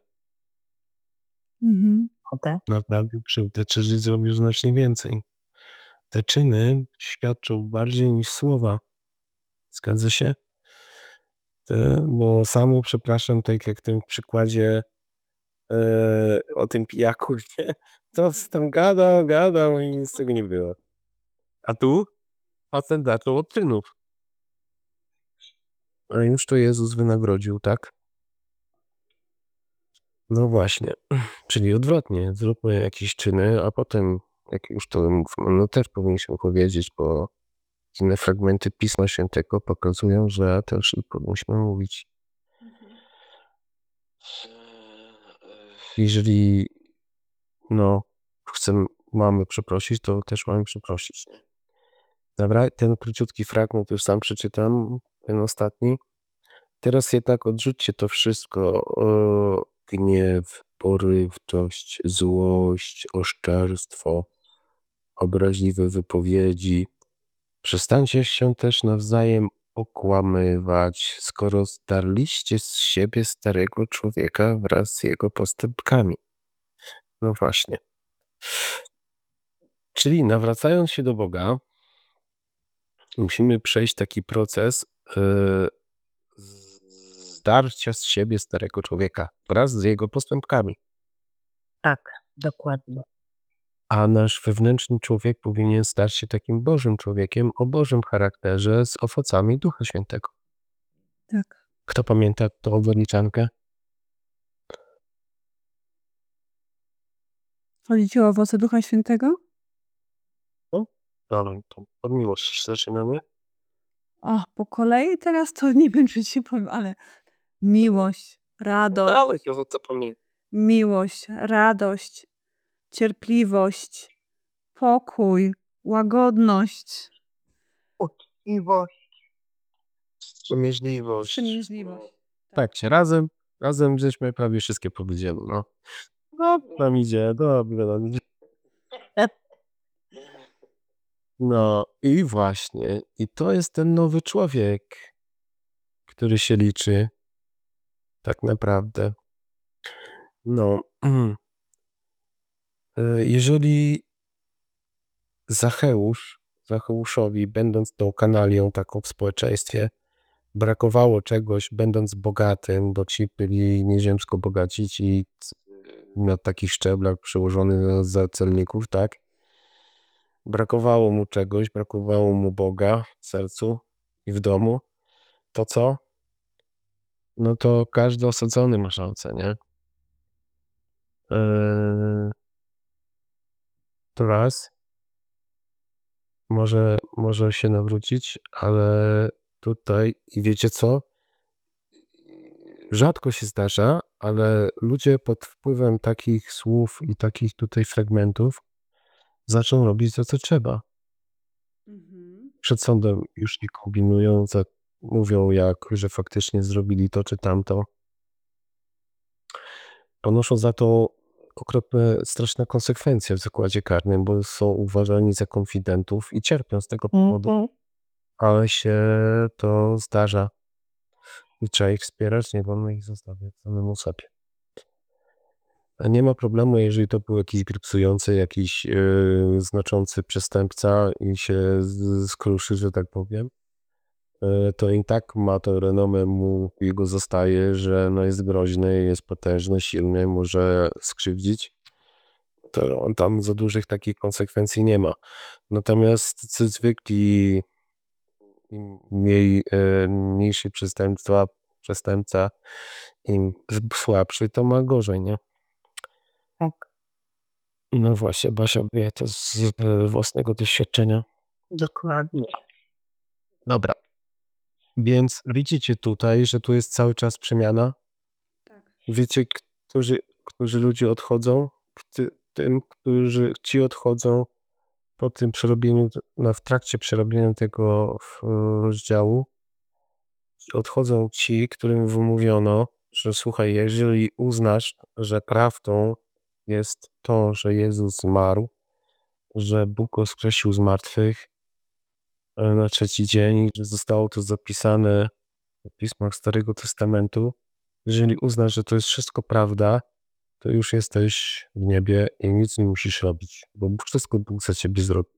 Mhm. Naprawił krzywdę, czyli zrobił znacznie więcej. Te czyny świadczą bardziej niż słowa. Zgadza się? Te, bo samo przepraszam, tak jak w tym przykładzie e, o tym pijaku, nie? To tam gadał, gadał i nic z tego nie było. A tu facet zaczął od czynów. A już to Jezus wynagrodził, tak? No właśnie. Czyli odwrotnie. Zróbmy jakieś czyny, a potem, jak już to no też powinniśmy powiedzieć, bo inne fragmenty Pisma Świętego pokazują, że też i powinniśmy mówić. Jeżeli no, chcemy, mamy przeprosić, to też mamy przeprosić. Dobra, ten króciutki fragment już sam przeczytam, ten ostatni. Teraz jednak odrzućcie to wszystko, o, gniew, porywczość, złość, oszczerstwo, obraźliwe wypowiedzi. Przestańcie się też nawzajem okłamywać, skoro zdarliście z siebie starego człowieka wraz z jego postępkami. No właśnie. Czyli nawracając się do Boga, musimy przejść taki proces yy, zdarcia z siebie starego człowieka wraz z jego postępkami. Tak, dokładnie. A nasz wewnętrzny człowiek powinien stać się takim Bożym człowiekiem o Bożym charakterze z owocami Ducha Świętego. Tak. Kto pamięta tą obliczankę? Chodzi ci o owoce Ducha Świętego? Ale to od miłości zaczynamy. O, po kolei teraz to nie wiem, czy ci powiem, ale miłość, radość, Ale ja to pamiętam. miłość, radość, cierpliwość, pokój, łagodność, Uczciwość. Wstrzemięźliwość. przemięźliwość. Tak, się razem, razem żeśmy prawie wszystkie powiedzieli, no. Dobrze nam idzie, dobrze nam idzie. No i właśnie, i to jest ten nowy człowiek, który się liczy. Tak naprawdę. No. E, Jeżeli Zacheusz, Zacheuszowi, będąc tą kanalią taką w społeczeństwie, brakowało czegoś, będąc bogatym, bo ci byli nieziemsko bogaci, ci c- na takich szczeblach przełożony za celników, tak? Brakowało mu czegoś, brakowało mu Boga w sercu i w domu. To co? No to każdy osadzony ma szansę, nie? Eee, to raz. Może, może się nawrócić, ale tutaj, i wiecie co? Rzadko się zdarza, ale ludzie pod wpływem takich słów i takich tutaj fragmentów zaczną robić to, co trzeba. Przed sądem już nie kombinują, za, mówią jak, że faktycznie zrobili to czy tamto. Ponoszą za to okropne, straszne konsekwencje w zakładzie karnym, bo są uważani za konfidentów i cierpią z tego powodu, ale się to zdarza. I trzeba ich wspierać, nie wolno ich zostawiać samemu sobie. A nie ma problemu, jeżeli to był jakiś grypsujący, jakiś yy, znaczący przestępca i się z- skruszy, że tak powiem, yy, to i tak ma to renomę mu, jego zostaje, że no jest groźny, jest potężny, silny, może skrzywdzić. To on tam za dużych takich konsekwencji nie ma. Natomiast ci zwykli im mniej, yy, mniejszy przestępstwa, przestępca, im słabszy, to ma gorzej, nie? Tak, No właśnie, Basia wie to z e, własnego doświadczenia. dokładnie. Dobra. Więc widzicie tutaj, że tu jest cały czas przemiana. Tak. Wiecie, którzy, którzy ludzie odchodzą? Ty- Tym, którzy ci odchodzą po tym przerobieniu, no, w trakcie przerobienia tego w, rozdziału, odchodzą ci, którym wymówiono, że słuchaj, jeżeli uznasz, że prawdą jest to, że Jezus zmarł, że Bóg go wskrzesił z martwych e, na trzeci dzień, że zostało to zapisane w pismach Starego Testamentu. Jeżeli uznasz, że to jest wszystko prawda, to już jesteś w niebie i nic nie musisz robić, bo wszystko Bóg za ciebie zrobi.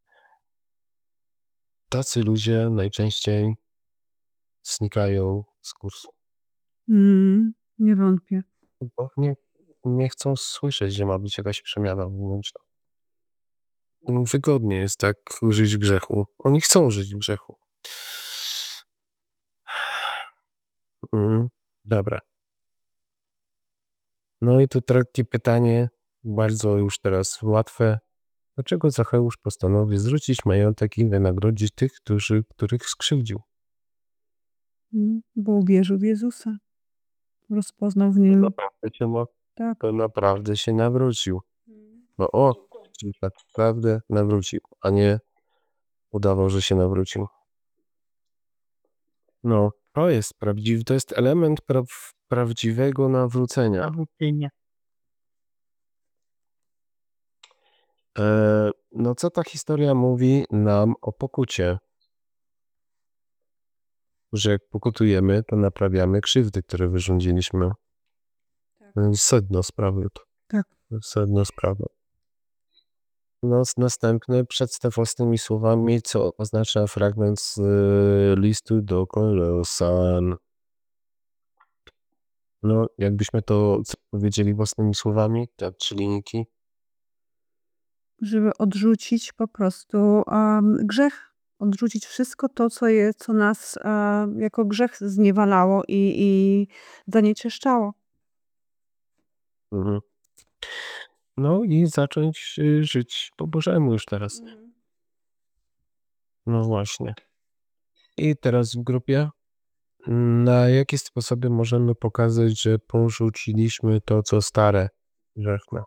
Tacy ludzie najczęściej znikają z kursu, Mm, nie wątpię. bo nie, nie chcą słyszeć, że ma być jakaś przemiana wewnętrzna. Im wygodnie jest tak żyć w grzechu. Oni chcą żyć w grzechu. Mm, dobra. No i tu takie pytanie, bardzo już teraz łatwe. Dlaczego Zacheusz postanowił zwrócić majątek i wynagrodzić tych, którzy, których skrzywdził? Mm, Bo uwierzył w Jezusa. Rozpoznał w nim. Naprawdę się, mo- Tak. to naprawdę się nawrócił. No o, czyli tak naprawdę nawrócił, a nie udawał, że się nawrócił. No, to jest prawdziwy, to jest element pra prawdziwego nawrócenia. Nawrócenie. E, no co ta historia mówi nam o pokucie? Że jak pokutujemy, to naprawiamy krzywdy, które wyrządziliśmy. Tak. To jest sedno sprawy. Tak. To jest sedno sprawy. No, s- następny przedstaw własnymi słowami, co oznacza fragment z y, listu do Kolosan. No, jakbyśmy to c- powiedzieli własnymi słowami, te trzy linijki. Żeby odrzucić po prostu um, grzech. Odrzucić wszystko to, co, je, co nas um, jako grzech zniewalało i, i zanieczyszczało. Mhm. No i zacząć y, żyć po Bożemu już teraz. No właśnie. I teraz w grupie, na jakie sposoby możemy pokazać, że porzuciliśmy to, co stare, grzeszne?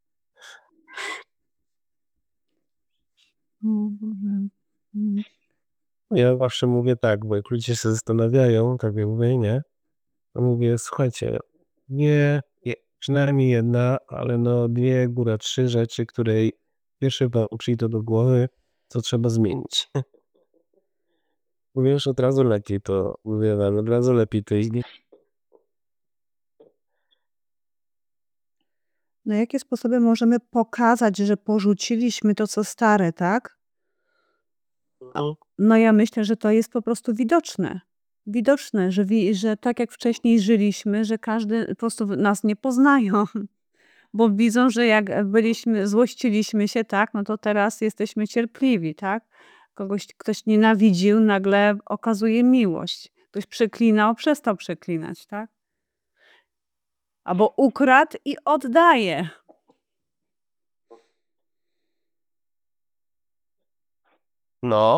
Ja zawsze mówię tak, bo jak ludzie się zastanawiają, tak jak mówię, nie, to mówię, słuchajcie, nie, je, przynajmniej jedna, ale no dwie, góra trzy rzeczy, które pierwsze wam przyjdą do głowy, co trzeba zmienić. Mówię już od razu lepiej to, mówię wam, od razu lepiej to iść. Na jakie sposoby możemy pokazać, że porzuciliśmy to, co stare, tak? No, No ja myślę, że to jest po prostu widoczne. Widoczne, że, wi- że tak jak wcześniej żyliśmy, że każdy po prostu nas nie poznają. Bo widzą, że jak byliśmy, złościliśmy się, tak, no to teraz jesteśmy cierpliwi, tak? Kogoś ktoś nienawidził, nagle okazuje miłość. Ktoś przeklinał, przestał przeklinać, tak? Albo ukradł i oddaje. no,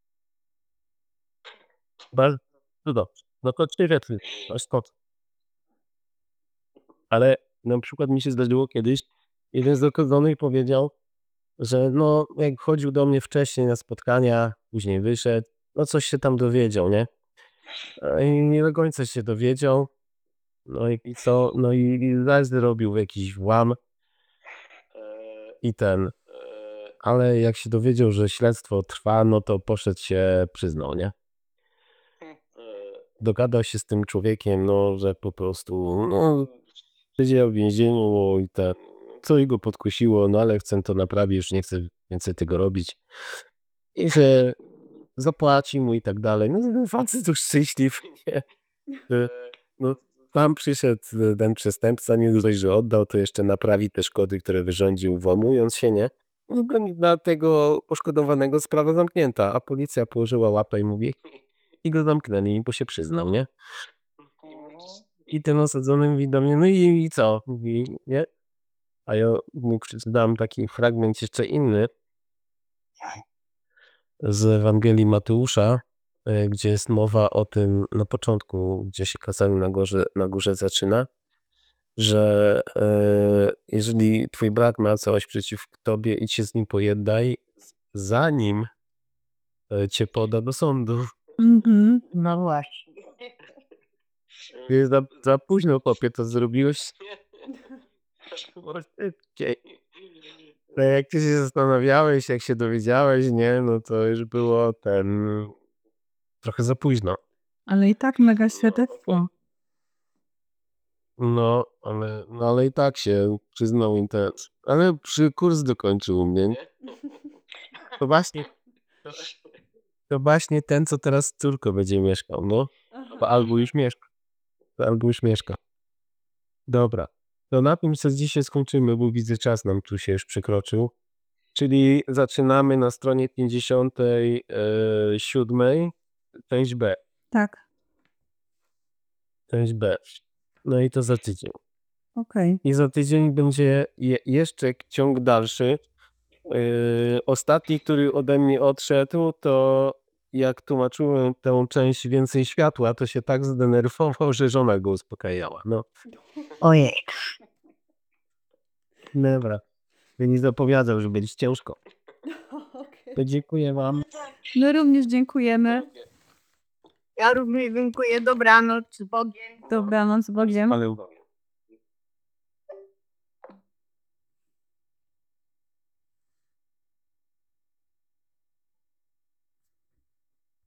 bardzo dobrze. No to trzy rzeczy, to jest to. Ale na przykład mi się zdarzyło kiedyś, jeden z oskarżonych powiedział, że no jak chodził do mnie wcześniej na spotkania, później wyszedł, no coś się tam dowiedział, nie? A I nie do końca się dowiedział, no i i co? No i i zaraz zrobił jakiś włam e, i ten, e, ale jak się dowiedział, że śledztwo trwa, no to poszedł się przyznał, nie? E, Dogadał się z tym człowiekiem, no, że po prostu, no, siedział w więzieniu i ten, coś go podkusiło, no ale chcę to naprawić, już nie chcę więcej tego robić. I że zapłaci mu i tak dalej. No ten facet już szczęśliwy, nie? Że, no, tam przyszedł ten przestępca, nie dość, że oddał, to jeszcze naprawi te szkody, które wyrządził, włamując się, nie? No, dla tego poszkodowanego sprawa zamknięta, a policja położyła łapę i mówi i go zamknęli, bo się przyznał, nie? I ten osadzony mówi do mnie, no i, i co? Mówi, nie? A ja mu przeczytałem taki fragment jeszcze inny z Ewangelii Mateusza, e, gdzie jest mowa o tym na początku, gdzie się kazanie na górze, na górze zaczyna, że e, jeżeli twój brat ma coś przeciw tobie, idź się z nim pojednaj, zanim e, cię poda do sądu. Mhm. No właśnie. Ty Za, za późno, chłopie, to zrobiłeś. Było szybciej. No jak ty się zastanawiałeś, jak się dowiedziałeś, nie, no to już było ten trochę za późno. Ale i tak mega świadectwo. No, ale, no, ale i tak się przyznał im ten. Ale przy kurs dokończył u mnie, nie? To właśnie, to właśnie ten, co teraz z córką będzie mieszkał, no. Bo albo już mieszka. Albo już mieszka. Dobra. To na tym co dzisiaj skończymy, bo widzę czas nam tu się już przekroczył. Czyli zaczynamy na stronie pięćdziesiątej siódmej, część B. Tak, Część B. No i to za tydzień. okej. I za tydzień będzie je, jeszcze ciąg dalszy. Yy, ostatni, który ode mnie odszedł, to jak tłumaczyłem tę część więcej światła, to się tak zdenerwował, że żona go uspokajała. No, Ojej. dobra. Nie zapowiadał, że będzie ciężko. To dziękuję wam. My również dziękujemy. Ja również dziękuję. Dobranoc. Z Bogiem. Dobranoc z Bogiem. Ale uwaga.